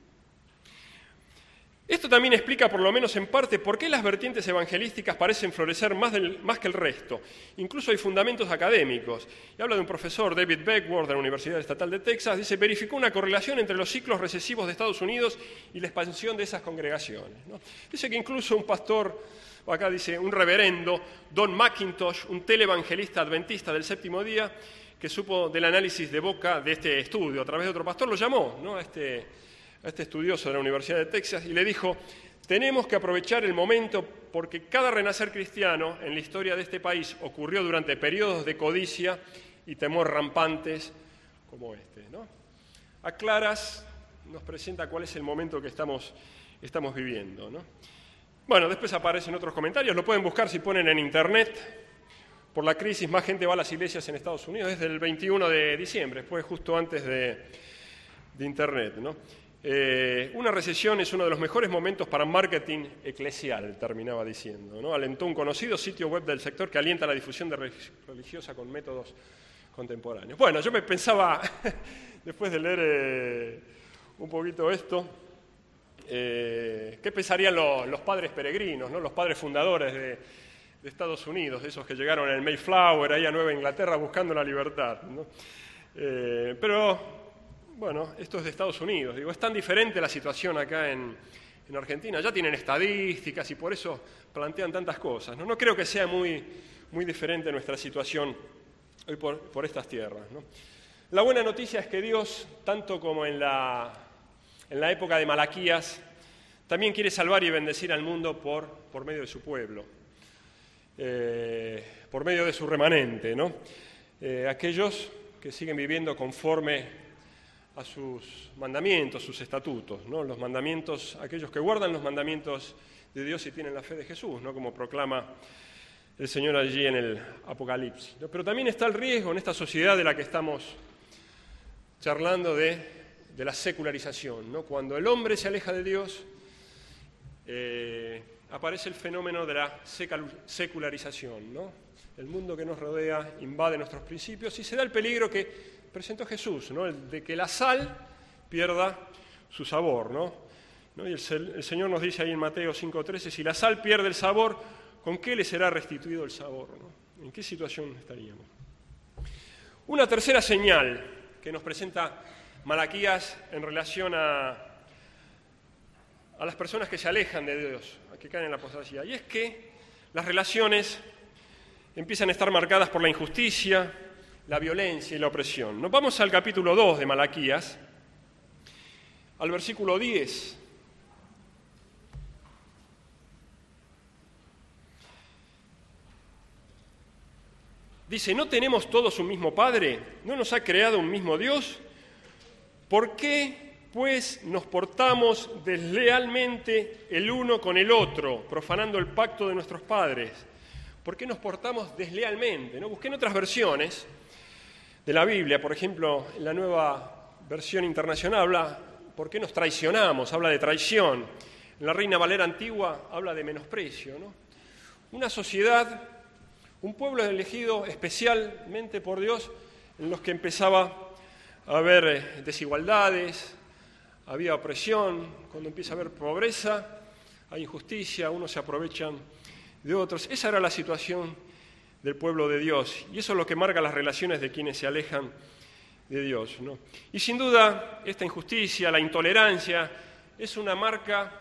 Speaker 1: Esto también explica, por lo menos en parte, por qué las vertientes evangelísticas parecen florecer más, del, más que el resto. Incluso hay fundamentos académicos. Y habla de un profesor, David Beckworth, de la Universidad Estatal de Texas, dice, verificó una correlación entre los ciclos recesivos de Estados Unidos y la expansión de esas congregaciones, ¿no? Dice que incluso un pastor, o acá dice un reverendo, Don McIntosh, un televangelista adventista del séptimo día, que supo del análisis de boca de este estudio a través de otro pastor, lo llamó, ¿no?, a este... a este estudioso de la Universidad de Texas, y le dijo, tenemos que aprovechar el momento porque cada renacer cristiano en la historia de este país ocurrió durante periodos de codicia y temor rampantes como este, ¿no? A claras nos presenta cuál es el momento que estamos, estamos viviendo, ¿no? Bueno, después aparecen otros comentarios, lo pueden buscar si ponen en internet. Por la crisis, más gente va a las iglesias en Estados Unidos, desde el veintiuno de diciembre, fue justo antes de, de internet, ¿no? Eh, una recesión es uno de los mejores momentos para marketing eclesial, terminaba diciendo, ¿no? Alentó un conocido sitio web del sector que alienta la difusión de religiosa con métodos contemporáneos. Bueno, yo me pensaba, después de leer eh, un poquito esto, eh, ¿qué pensarían lo, los padres peregrinos, ¿no? Los padres fundadores de, de Estados Unidos, esos que llegaron en el Mayflower, ahí a Nueva Inglaterra buscando la libertad, ¿no? Eh, pero, bueno, esto es de Estados Unidos. Digo, es tan diferente la situación acá en, en Argentina. Ya tienen estadísticas y por eso plantean tantas cosas, ¿no? No creo que sea muy, muy diferente nuestra situación hoy por, por estas tierras, ¿no? La buena noticia es que Dios, tanto como en la, en la época de Malaquías, también quiere salvar y bendecir al mundo por, por medio de su pueblo, eh, por medio de su remanente, ¿no? Eh, aquellos que siguen viviendo conforme a sus mandamientos, sus estatutos, ¿no? Los mandamientos, aquellos que guardan los mandamientos de Dios y tienen la fe de Jesús, ¿no? Como proclama el Señor allí en el Apocalipsis, ¿no? Pero también está el riesgo en esta sociedad de la que estamos charlando de, de la secularización, ¿no? Cuando el hombre se aleja de Dios, eh, aparece el fenómeno de la secularización, ¿no? El mundo que nos rodea invade nuestros principios y se da el peligro que presentó Jesús, ¿no? El de que la sal pierda su sabor, ¿no? ¿No? Y el, el Señor nos dice ahí en Mateo cinco trece, si la sal pierde el sabor, ¿con qué le será restituido el sabor, ¿no? ¿En qué situación estaríamos? Una tercera señal que nos presenta Malaquías en relación a, a las personas que se alejan de Dios, a que caen en la apostasía, y es que las relaciones empiezan a estar marcadas por la injusticia, la violencia y la opresión. Nos vamos al capítulo dos de Malaquías, al versículo diez. Dice, ¿no tenemos todos un mismo Padre? ¿No nos ha creado un mismo Dios? ¿Por qué, pues, nos portamos deslealmente el uno con el otro, profanando el pacto de nuestros padres? ¿Por qué nos portamos deslealmente? ¿No? Busqué en otras versiones de la Biblia, por ejemplo, en la Nueva Versión Internacional habla, ¿por qué nos traicionamos? Habla de traición. En la Reina Valera Antigua habla de menosprecio, ¿no? Una sociedad, un pueblo elegido especialmente por Dios, en los que empezaba a haber desigualdades, había opresión, cuando empieza a haber pobreza, hay injusticia, unos se aprovechan de otros. Esa era la situación del pueblo de Dios, y eso es lo que marca las relaciones de quienes se alejan de Dios, ¿no? Y sin duda, esta injusticia, la intolerancia, es una marca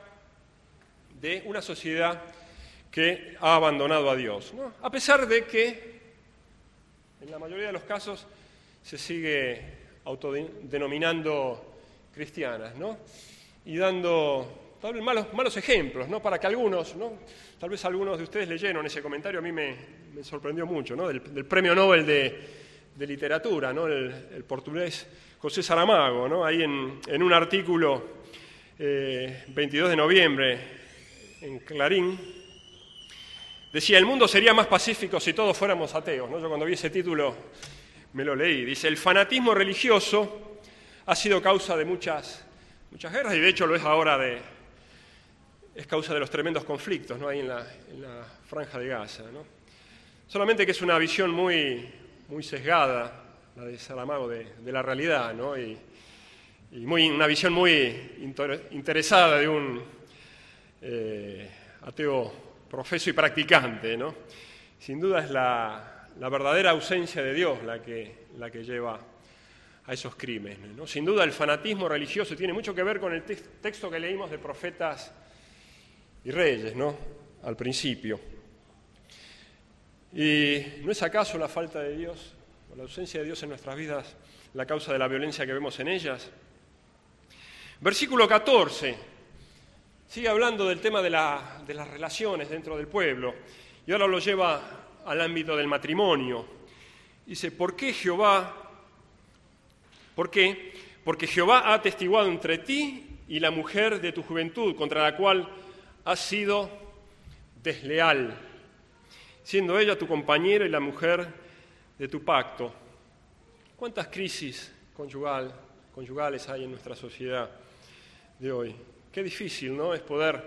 Speaker 1: de una sociedad que ha abandonado a Dios, ¿no? A pesar de que, en la mayoría de los casos, se sigue autodenominando cristianas, ¿no? Y dando tal vez malos, malos ejemplos, ¿no? Para que algunos, ¿no? Tal vez algunos de ustedes leyeron ese comentario, a mí me, me sorprendió mucho, ¿no? Del, del premio Nobel de, de literatura, ¿no? El, el portugués José Saramago, ¿no? Ahí en, en un artículo, eh, veintidós de noviembre, en Clarín, decía, el mundo sería más pacífico si todos fuéramos ateos, ¿no? Yo cuando vi ese título me lo leí. Dice, el fanatismo religioso ha sido causa de muchas, muchas guerras, y de hecho lo es ahora, de, es causa de los tremendos conflictos, ¿no? Ahí en la, en la franja de Gaza, ¿no? Solamente que es una visión muy, muy sesgada, la de Saramago, de, de la realidad, ¿no? Y, y muy, una visión muy inter, interesada de un eh, ateo profeso y practicante, ¿no? Sin duda es la, la verdadera ausencia de Dios la que, la que lleva a esos crímenes, ¿no? Sin duda el fanatismo religioso tiene mucho que ver con el te- texto que leímos de Profetas y Reyes, ¿no? Al principio. ¿Y no es acaso la falta de Dios o la ausencia de Dios en nuestras vidas la causa de la violencia que vemos en ellas? Versículo catorce. Sigue hablando del tema de, la, de las relaciones dentro del pueblo y ahora lo lleva al ámbito del matrimonio. Dice, ¿por qué Jehová? ¿Por qué? Porque Jehová ha atestiguado entre ti y la mujer de tu juventud, contra la cual has sido desleal, siendo ella tu compañera y la mujer de tu pacto. ¿Cuántas crisis conyugal, conyugales hay en nuestra sociedad de hoy? Qué difícil, ¿no? Es poder,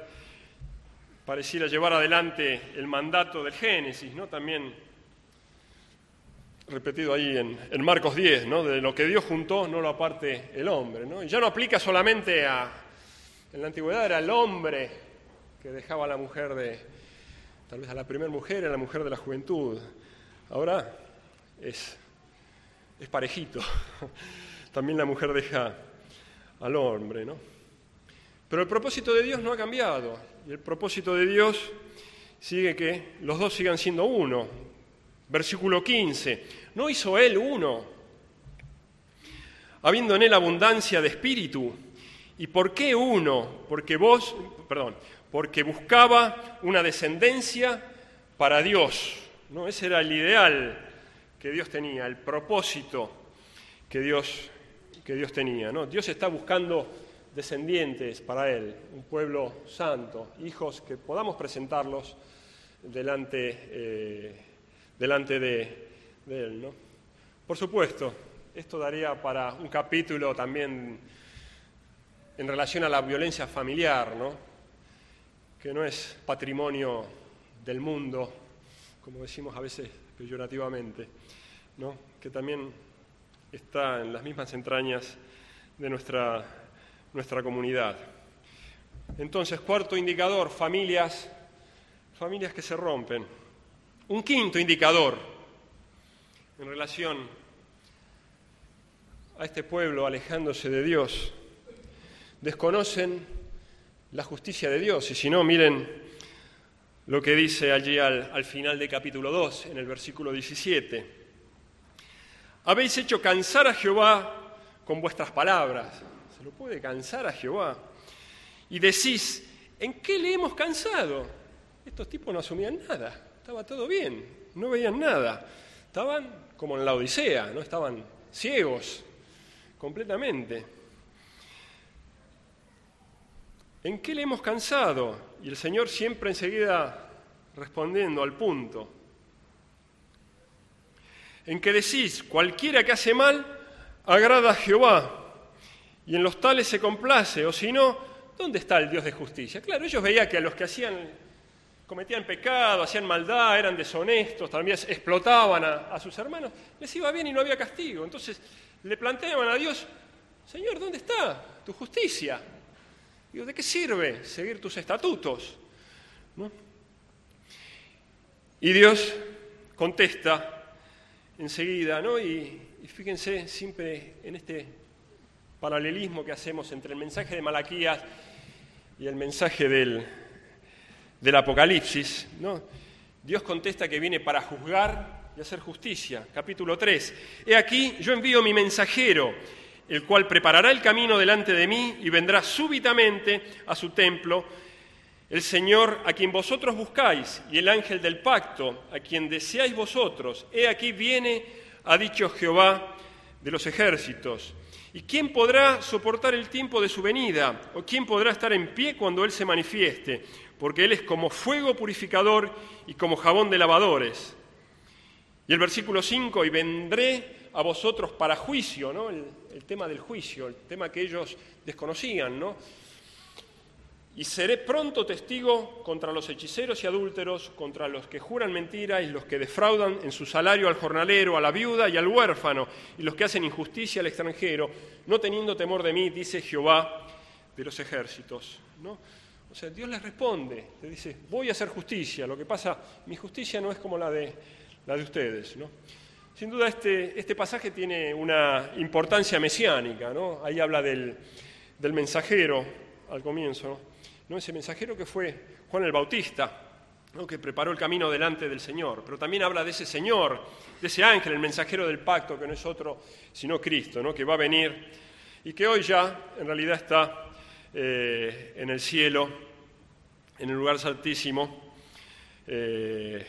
Speaker 1: pareciera, llevar adelante el mandato del Génesis, ¿no? También repetido ahí en, en Marcos diez, ¿no? De lo que Dios juntó, no lo aparte el hombre, ¿no? Y ya no aplica solamente a... En la antigüedad era el hombre que dejaba a la mujer de... Tal vez a la primera mujer, a la mujer de la juventud. Ahora es, es parejito. También la mujer deja al hombre, ¿no? Pero el propósito de Dios no ha cambiado. Y el propósito de Dios sigue que los dos sigan siendo uno. Versículo quince. ¿No hizo Él uno, habiendo en Él abundancia de espíritu? ¿Y por qué uno? Porque vos, perdón, porque buscaba una descendencia para Dios, ¿no? Ese era el ideal que Dios tenía, el propósito que Dios, que Dios tenía, ¿no? Dios está buscando descendientes para Él, un pueblo santo, hijos que podamos presentarlos delante, eh, delante de, de Él, ¿no? Por supuesto, esto daría para un capítulo también en relación a la violencia familiar, ¿no? Que no es patrimonio del mundo, como decimos a veces peyorativamente, ¿no? Que también está en las mismas entrañas de nuestra, nuestra comunidad. Entonces, cuarto indicador, familias, familias que se rompen. Un quinto indicador en relación a este pueblo alejándose de Dios. Desconocen la justicia de Dios, y si no, miren lo que dice allí al, al final del capítulo dos, en el versículo diecisiete. Habéis hecho cansar a Jehová con vuestras palabras. Se lo puede cansar a Jehová. Y decís, ¿en qué le hemos cansado? Estos tipos no asumían nada, estaba todo bien, no veían nada. Estaban como en la Odisea, ¿no? Estaban ciegos completamente. ¿En qué le hemos cansado? Y el Señor siempre enseguida respondiendo al punto. En que decís, cualquiera que hace mal, agrada a Jehová, y en los tales se complace, o si no, ¿dónde está el Dios de justicia? Claro, ellos veían que a los que hacían, cometían pecado, hacían maldad, eran deshonestos, también explotaban a, a sus hermanos, les iba bien y no había castigo. Entonces le planteaban a Dios, Señor, ¿dónde está tu justicia? Digo, ¿de qué sirve seguir tus estatutos? ¿No? Y Dios contesta enseguida, ¿no? Y, y fíjense siempre en este paralelismo que hacemos entre el mensaje de Malaquías y el mensaje del, del Apocalipsis, ¿no? Dios contesta que viene para juzgar y hacer justicia. Capítulo tres. He aquí, yo envío mi mensajero, el cual preparará el camino delante de mí y vendrá súbitamente a su templo el Señor a quien vosotros buscáis y el ángel del pacto a quien deseáis vosotros. He aquí viene, ha dicho Jehová de los ejércitos. ¿Y quién podrá soportar el tiempo de su venida? ¿O quién podrá estar en pie cuando Él se manifieste? Porque Él es como fuego purificador y como jabón de lavadores. Y el versículo cinco, y vendré a vosotros para juicio, ¿no? El, el tema del juicio, el tema que ellos desconocían, ¿no? Y seré pronto testigo contra los hechiceros y adúlteros, contra los que juran mentira y los que defraudan en su salario al jornalero, a la viuda y al huérfano, y los que hacen injusticia al extranjero, no teniendo temor de mí, dice Jehová de los ejércitos, ¿no? O sea, Dios les responde, le dice, voy a hacer justicia, lo que pasa, mi justicia no es como la de, la de ustedes, ¿no? Sin duda este, este pasaje tiene una importancia mesiánica, ¿no? Ahí habla del, del mensajero al comienzo, ¿no? ¿no? Ese mensajero que fue Juan el Bautista, ¿no? Que preparó el camino delante del Señor, pero también habla de ese Señor, de ese ángel, el mensajero del pacto, que no es otro sino Cristo, ¿no? Que va a venir y que hoy ya en realidad está eh, en el cielo, en el lugar santísimo, eh,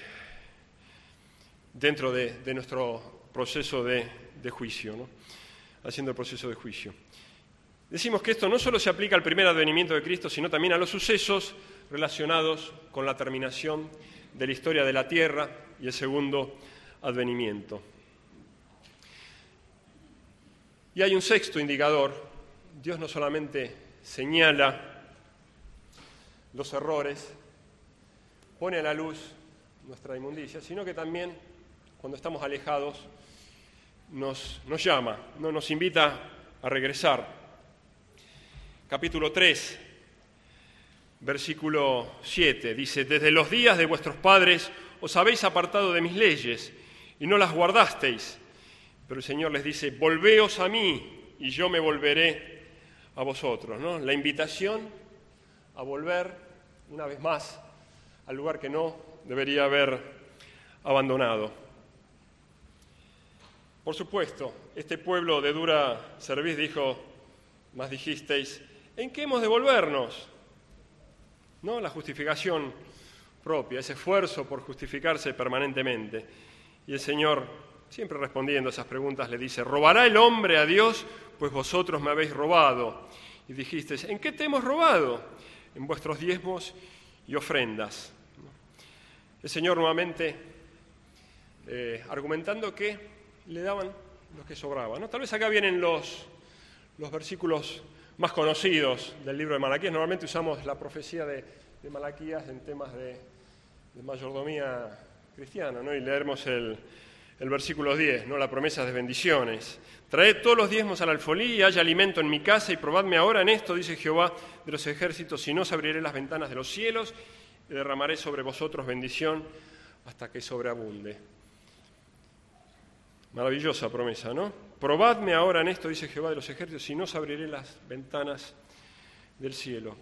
Speaker 1: dentro de, de nuestro proceso de, de juicio, ¿no? Haciendo el proceso de juicio. Decimos que esto no solo se aplica al primer advenimiento de Cristo, sino también a los sucesos relacionados con la terminación de la historia de la tierra y el segundo advenimiento. Y hay un sexto indicador. Dios no solamente señala los errores, pone a la luz nuestra inmundicia, sino que también cuando estamos alejados, nos, nos llama, ¿no? Nos invita a regresar. Capítulo tres, versículo siete, dice: desde los días de vuestros padres os habéis apartado de mis leyes y no las guardasteis. Pero el Señor les dice: volveos a mí y yo me volveré a vosotros, ¿no? La invitación a volver una vez más al lugar que no debería haber abandonado. Por supuesto, este pueblo de dura cerviz dijo, más dijisteis, ¿en qué hemos de volvernos? ¿No? La justificación propia, ese esfuerzo por justificarse permanentemente. Y el Señor, siempre respondiendo a esas preguntas, le dice: ¿robará el hombre a Dios? Pues vosotros me habéis robado. Y dijisteis, ¿en qué te hemos robado? En vuestros diezmos y ofrendas. El Señor nuevamente eh, argumentando que le daban lo que sobraba, ¿no? Tal vez acá vienen los, los versículos más conocidos del libro de Malaquías. Normalmente usamos la profecía de, de Malaquías en temas de, de mayordomía cristiana, ¿no? Y leemos el, el versículo diez, ¿no? La promesa de bendiciones. Traed todos los diezmos al alfolí y haya alimento en mi casa, y probadme ahora en esto, dice Jehová de los ejércitos, si no os abriré las ventanas de los cielos y derramaré sobre vosotros bendición hasta que sobreabunde. Maravillosa promesa, ¿no? Probadme ahora en esto, dice Jehová de los ejércitos, si no os abriré las ventanas del cielo.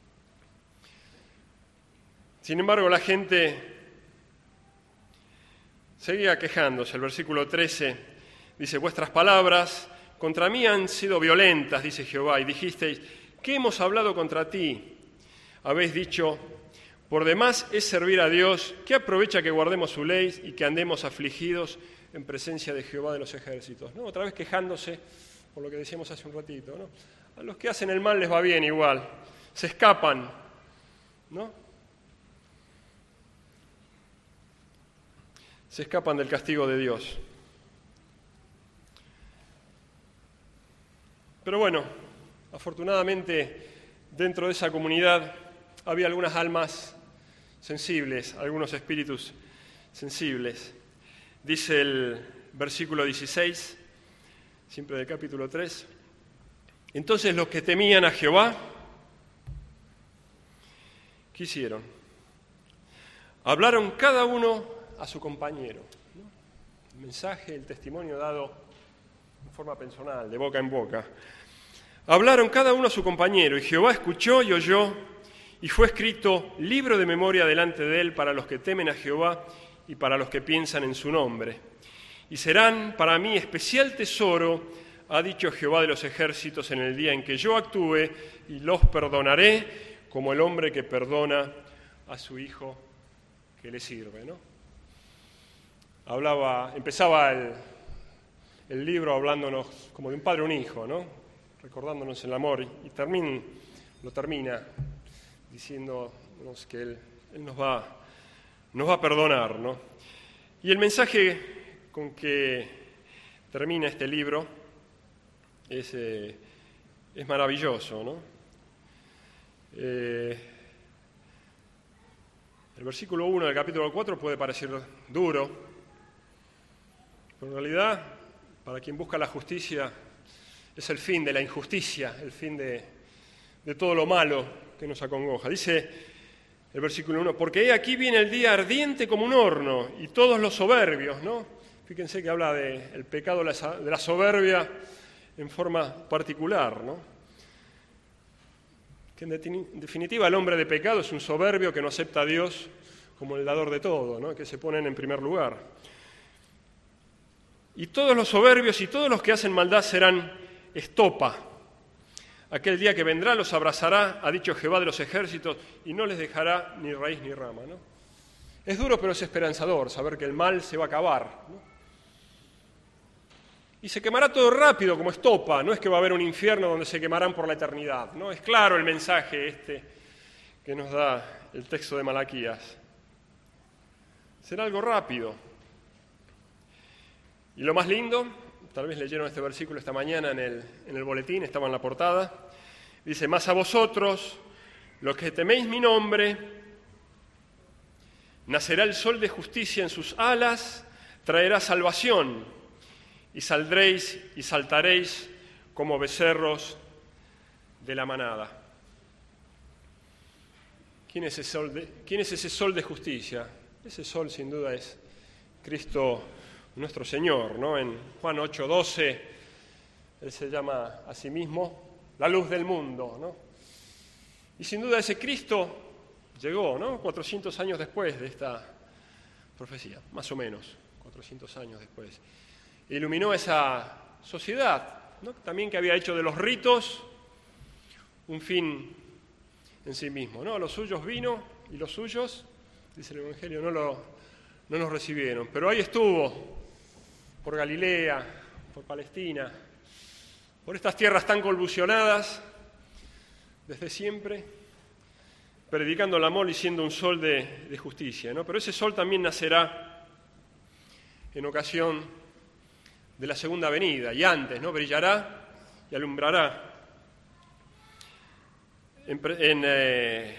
Speaker 1: Sin embargo, la gente seguía quejándose. El versículo trece dice: vuestras palabras contra mí han sido violentas, dice Jehová, y dijisteis, ¿qué hemos hablado contra ti? Habéis dicho, por demás es servir a Dios, ¿qué aprovecha que guardemos su ley y que andemos afligidos en presencia de Jehová de los ejércitos? ¿No? Otra vez quejándose por lo que decíamos hace un ratito, ¿no? A los que hacen el mal les va bien igual, se escapan, ¿no? Se escapan del castigo de Dios. Pero bueno, afortunadamente dentro de esa comunidad había algunas almas sensibles, algunos espíritus sensibles. Dice el versículo dieciséis, siempre del capítulo tres, entonces los que temían a Jehová, ¿qué hicieron? Hablaron cada uno a su compañero, ¿no? El mensaje, el testimonio dado en forma personal, de boca en boca. Hablaron cada uno a su compañero, y Jehová escuchó y oyó, y fue escrito libro de memoria delante de él para los que temen a Jehová y para los que piensan en su nombre. Y serán para mí especial tesoro, ha dicho Jehová de los ejércitos, en el día en que yo actúe, y los perdonaré como el hombre que perdona a su hijo que le sirve, ¿no? Hablaba, empezaba el, el libro hablándonos como de un padre a un hijo, ¿no? Recordándonos el amor, y, y termina, lo termina diciéndonos que Él, él nos va, nos va a perdonar, ¿no? Y el mensaje con que termina este libro es, eh, es maravilloso, ¿no? Eh, el versículo uno del capítulo cuatro puede parecer duro, pero en realidad, para quien busca la justicia, es el fin de la injusticia, el fin de, de todo lo malo que nos acongoja. Dice el versículo uno, porque he aquí viene el día ardiente como un horno, y todos los soberbios, ¿no? Fíjense que habla del de pecado de la soberbia en forma particular, ¿no? Que en definitiva el hombre de pecado es un soberbio que no acepta a Dios como el dador de todo, ¿no? Que se ponen en primer lugar. Y todos los soberbios y todos los que hacen maldad serán estopa. Aquel día que vendrá los abrazará, ha dicho Jehová de los ejércitos, y no les dejará ni raíz ni rama, ¿no? Es duro, pero es esperanzador saber que el mal se va a acabar, ¿no? Y se quemará todo rápido como estopa, no es que va a haber un infierno donde se quemarán por la eternidad, ¿no? Es claro el mensaje este que nos da el texto de Malaquías. Será algo rápido. Y lo más lindo, tal vez leyeron este versículo esta mañana en el, en el boletín, estaba en la portada, dice, mas a vosotros, los que teméis mi nombre, nacerá el sol de justicia en sus alas, traerá salvación, y saldréis y saltaréis como becerros de la manada. ¿Quién es ese sol de, quién es ese sol de justicia? Ese sol, sin duda, es Cristo nuestro Señor, ¿no? En Juan ocho doce, Él se llama a sí mismo la luz del mundo, ¿no? Y sin duda ese Cristo llegó, ¿no? cuatrocientos años después de esta profecía, más o menos, cuatrocientos años después. Iluminó esa sociedad, ¿no? También que había hecho de los ritos un fin en sí mismo, ¿no? A los suyos vino y los suyos, dice el Evangelio, no, lo, no nos recibieron. Pero ahí estuvo, por Galilea, por Palestina, por estas tierras tan convulsionadas desde siempre, predicando el amor y siendo un sol de, de justicia, ¿no? Pero ese sol también nacerá en ocasión de la segunda venida, y antes, ¿no? Brillará y alumbrará en, en, eh,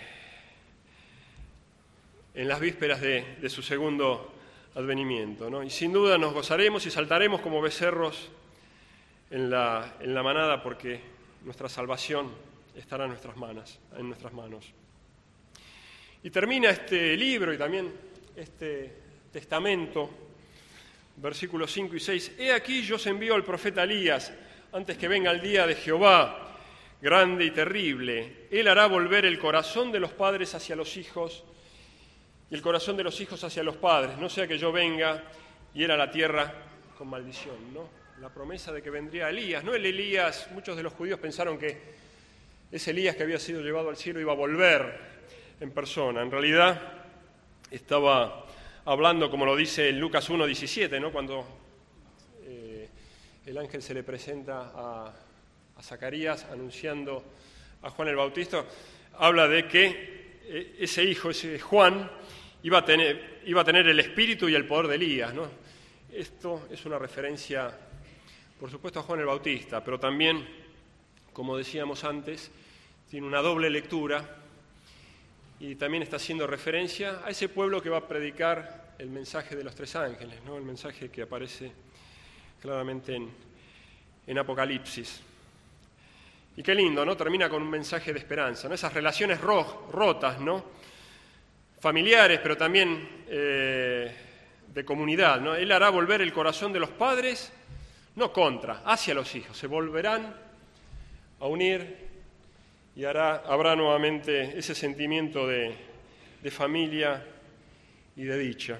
Speaker 1: en las vísperas de, de su segundo advenimiento, ¿no? Y sin duda nos gozaremos y saltaremos como becerros en la, en la manada, porque nuestra salvación estará en nuestras manos, en nuestras manos. Y termina este libro y también este testamento, versículos cinco y seis. He aquí yo os envío al profeta Elías, antes que venga el día de Jehová, grande y terrible. Él hará volver el corazón de los padres hacia los hijos y el corazón de los hijos hacia los padres, no sea que yo venga y hiera la tierra con maldición, ¿no? La promesa de que vendría Elías, no el Elías, muchos de los judíos pensaron que ese Elías que había sido llevado al cielo iba a volver en persona. En realidad estaba hablando, como lo dice en Lucas uno diecisiete, ¿no? Cuando eh, el ángel se le presenta a, a Zacarías anunciando a Juan el Bautista, habla de que eh, ese hijo, ese Juan, iba a, tener, iba a tener el espíritu y el poder de Elías, ¿no? Esto es una referencia, por supuesto, a Juan el Bautista, pero también, como decíamos antes, tiene una doble lectura y también está haciendo referencia a ese pueblo que va a predicar el mensaje de los tres ángeles, ¿no? El mensaje que aparece claramente en, en Apocalipsis. Y qué lindo, ¿no? Termina con un mensaje de esperanza, ¿no? Esas relaciones ro- rotas, ¿no? Familiares, pero también eh, de comunidad, ¿no? Él hará volver el corazón de los padres, no contra, hacia los hijos. Se volverán a unir y hará, habrá nuevamente ese sentimiento de, de familia y de dicha.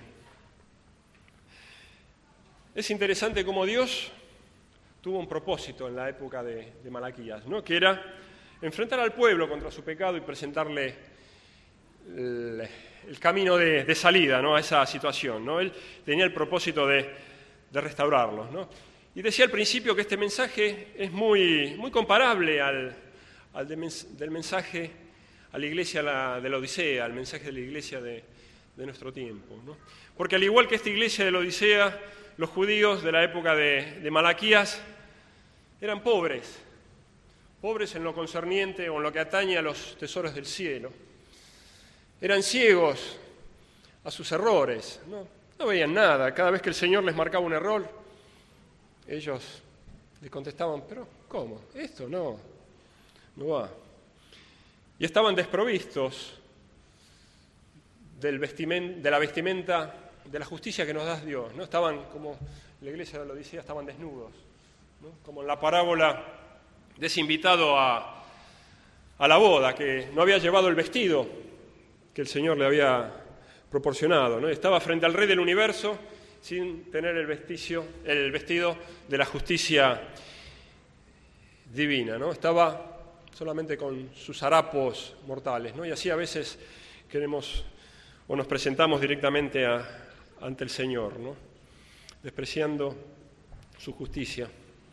Speaker 1: Es interesante cómo Dios tuvo un propósito en la época de, de Malaquías, ¿no? Que era enfrentar al pueblo contra su pecado y presentarle el, el camino de, de salida, ¿no? A esa situación, ¿no? Él tenía el propósito de, de restaurarlos, ¿no? Y decía al principio que este mensaje es muy, muy comparable al, al de, del mensaje a la iglesia de la Odisea, al mensaje de la iglesia de, de nuestro tiempo, ¿no? Porque al igual que esta iglesia de la Odisea, los judíos de la época de, de Malaquías eran pobres, pobres en lo concerniente o en lo que atañe a los tesoros del cielo. Eran ciegos a sus errores, ¿no? No veían nada. Cada vez que el Señor les marcaba un error, ellos les contestaban, pero ¿cómo? Esto no, no va. Y estaban desprovistos del vestimen, de la vestimenta de la justicia que nos da Dios, ¿no? Estaban, como la iglesia de la Odisea, estaban desnudos, ¿no? Como en la parábola de ese invitado a, a la boda, que no había llevado el vestido que el Señor le había proporcionado, ¿no? Estaba frente al Rey del Universo sin tener el, vesticio, el vestido de la justicia divina, ¿no? Estaba solamente con sus harapos mortales, ¿no? Y así a veces queremos o nos presentamos directamente a, ante el Señor, ¿no? Despreciando su justicia.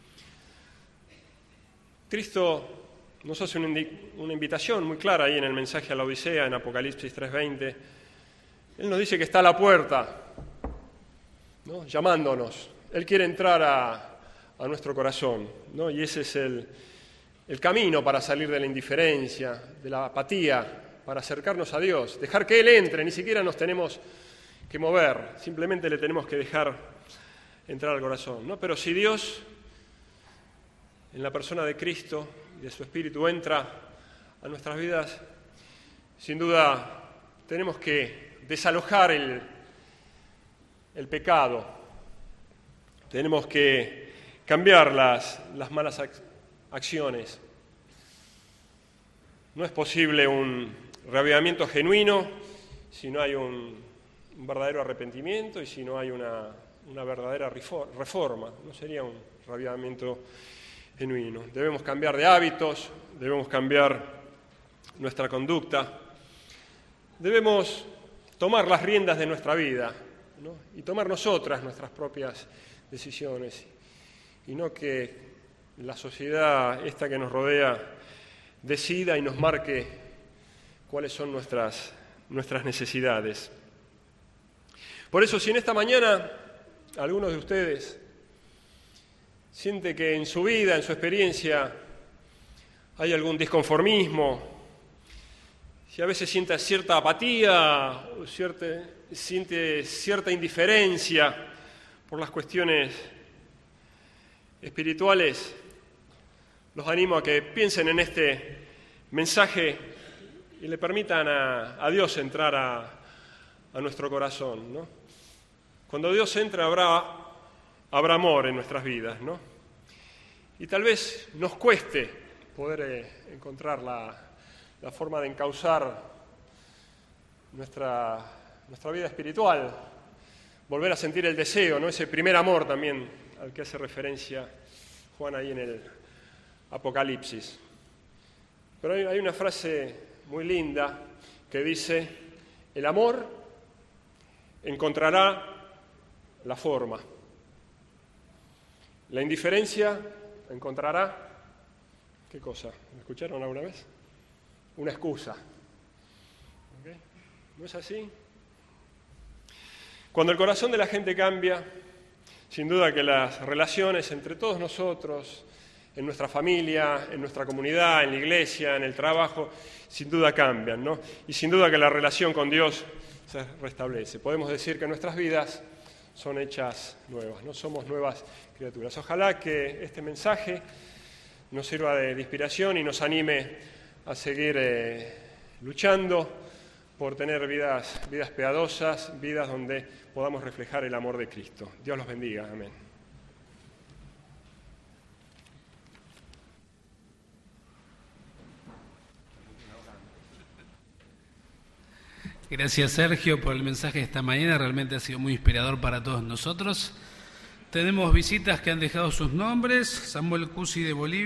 Speaker 1: Cristo nos hace una, una invitación muy clara ahí en el mensaje a la Odisea, en Apocalipsis tres veinte. Él nos dice que está a la puerta, ¿no? Llamándonos. Él quiere entrar a, a nuestro corazón, ¿no? Y ese es el, el camino para salir de la indiferencia, de la apatía, para acercarnos a Dios, dejar que Él entre. Ni siquiera nos tenemos que mover, simplemente le tenemos que dejar entrar al corazón, ¿no? Pero si Dios, en la persona de Cristo y de su Espíritu, entra a nuestras vidas, sin duda tenemos que desalojar el, el pecado, tenemos que cambiar las, las malas ac- acciones. No es posible un reavivamiento genuino si no hay un, un verdadero arrepentimiento y si no hay una, una verdadera reforma. No sería un reavivamiento genuino. Debemos cambiar de hábitos, debemos cambiar nuestra conducta, debemos tomar las riendas de nuestra vida, ¿no? Y tomar nosotras nuestras propias decisiones, y no que la sociedad esta que nos rodea decida y nos marque cuáles son nuestras, nuestras necesidades. Por eso, si en esta mañana algunos de ustedes siente que en su vida, en su experiencia, hay algún disconformismo, si a veces siente cierta apatía o cierta, siente cierta indiferencia por las cuestiones espirituales, los animo a que piensen en este mensaje y le permitan a, a Dios entrar a, a nuestro corazón, ¿no? Cuando Dios entra habrá, habrá amor en nuestras vidas, ¿no? Y tal vez nos cueste poder eh, encontrar la, la forma de encauzar nuestra, nuestra vida espiritual, volver a sentir el deseo, ¿no? Ese primer amor también al que hace referencia Juan ahí en el Apocalipsis. Pero hay, hay una frase muy linda que dice: el amor encontrará la forma, la indiferencia encontrará, ¿qué cosa? ¿Me escucharon alguna vez? Una excusa. ¿Okay? ¿No es así? Cuando el corazón de la gente cambia, sin duda que las relaciones entre todos nosotros, en nuestra familia, en nuestra comunidad, en la iglesia, en el trabajo, sin duda cambian, ¿no? Y sin duda que la relación con Dios se restablece. Podemos decir que nuestras vidas son hechas nuevas, no somos nuevas criaturas. Ojalá que este mensaje nos sirva de, de inspiración y nos anime a seguir eh, luchando por tener vidas, vidas piadosas, vidas donde podamos reflejar el amor de Cristo. Dios los bendiga. Amén.
Speaker 2: Gracias, Sergio, por el mensaje de esta mañana. Realmente ha sido muy inspirador para todos nosotros. Tenemos visitas que han dejado sus nombres. Samuel Cusi de Bolivia.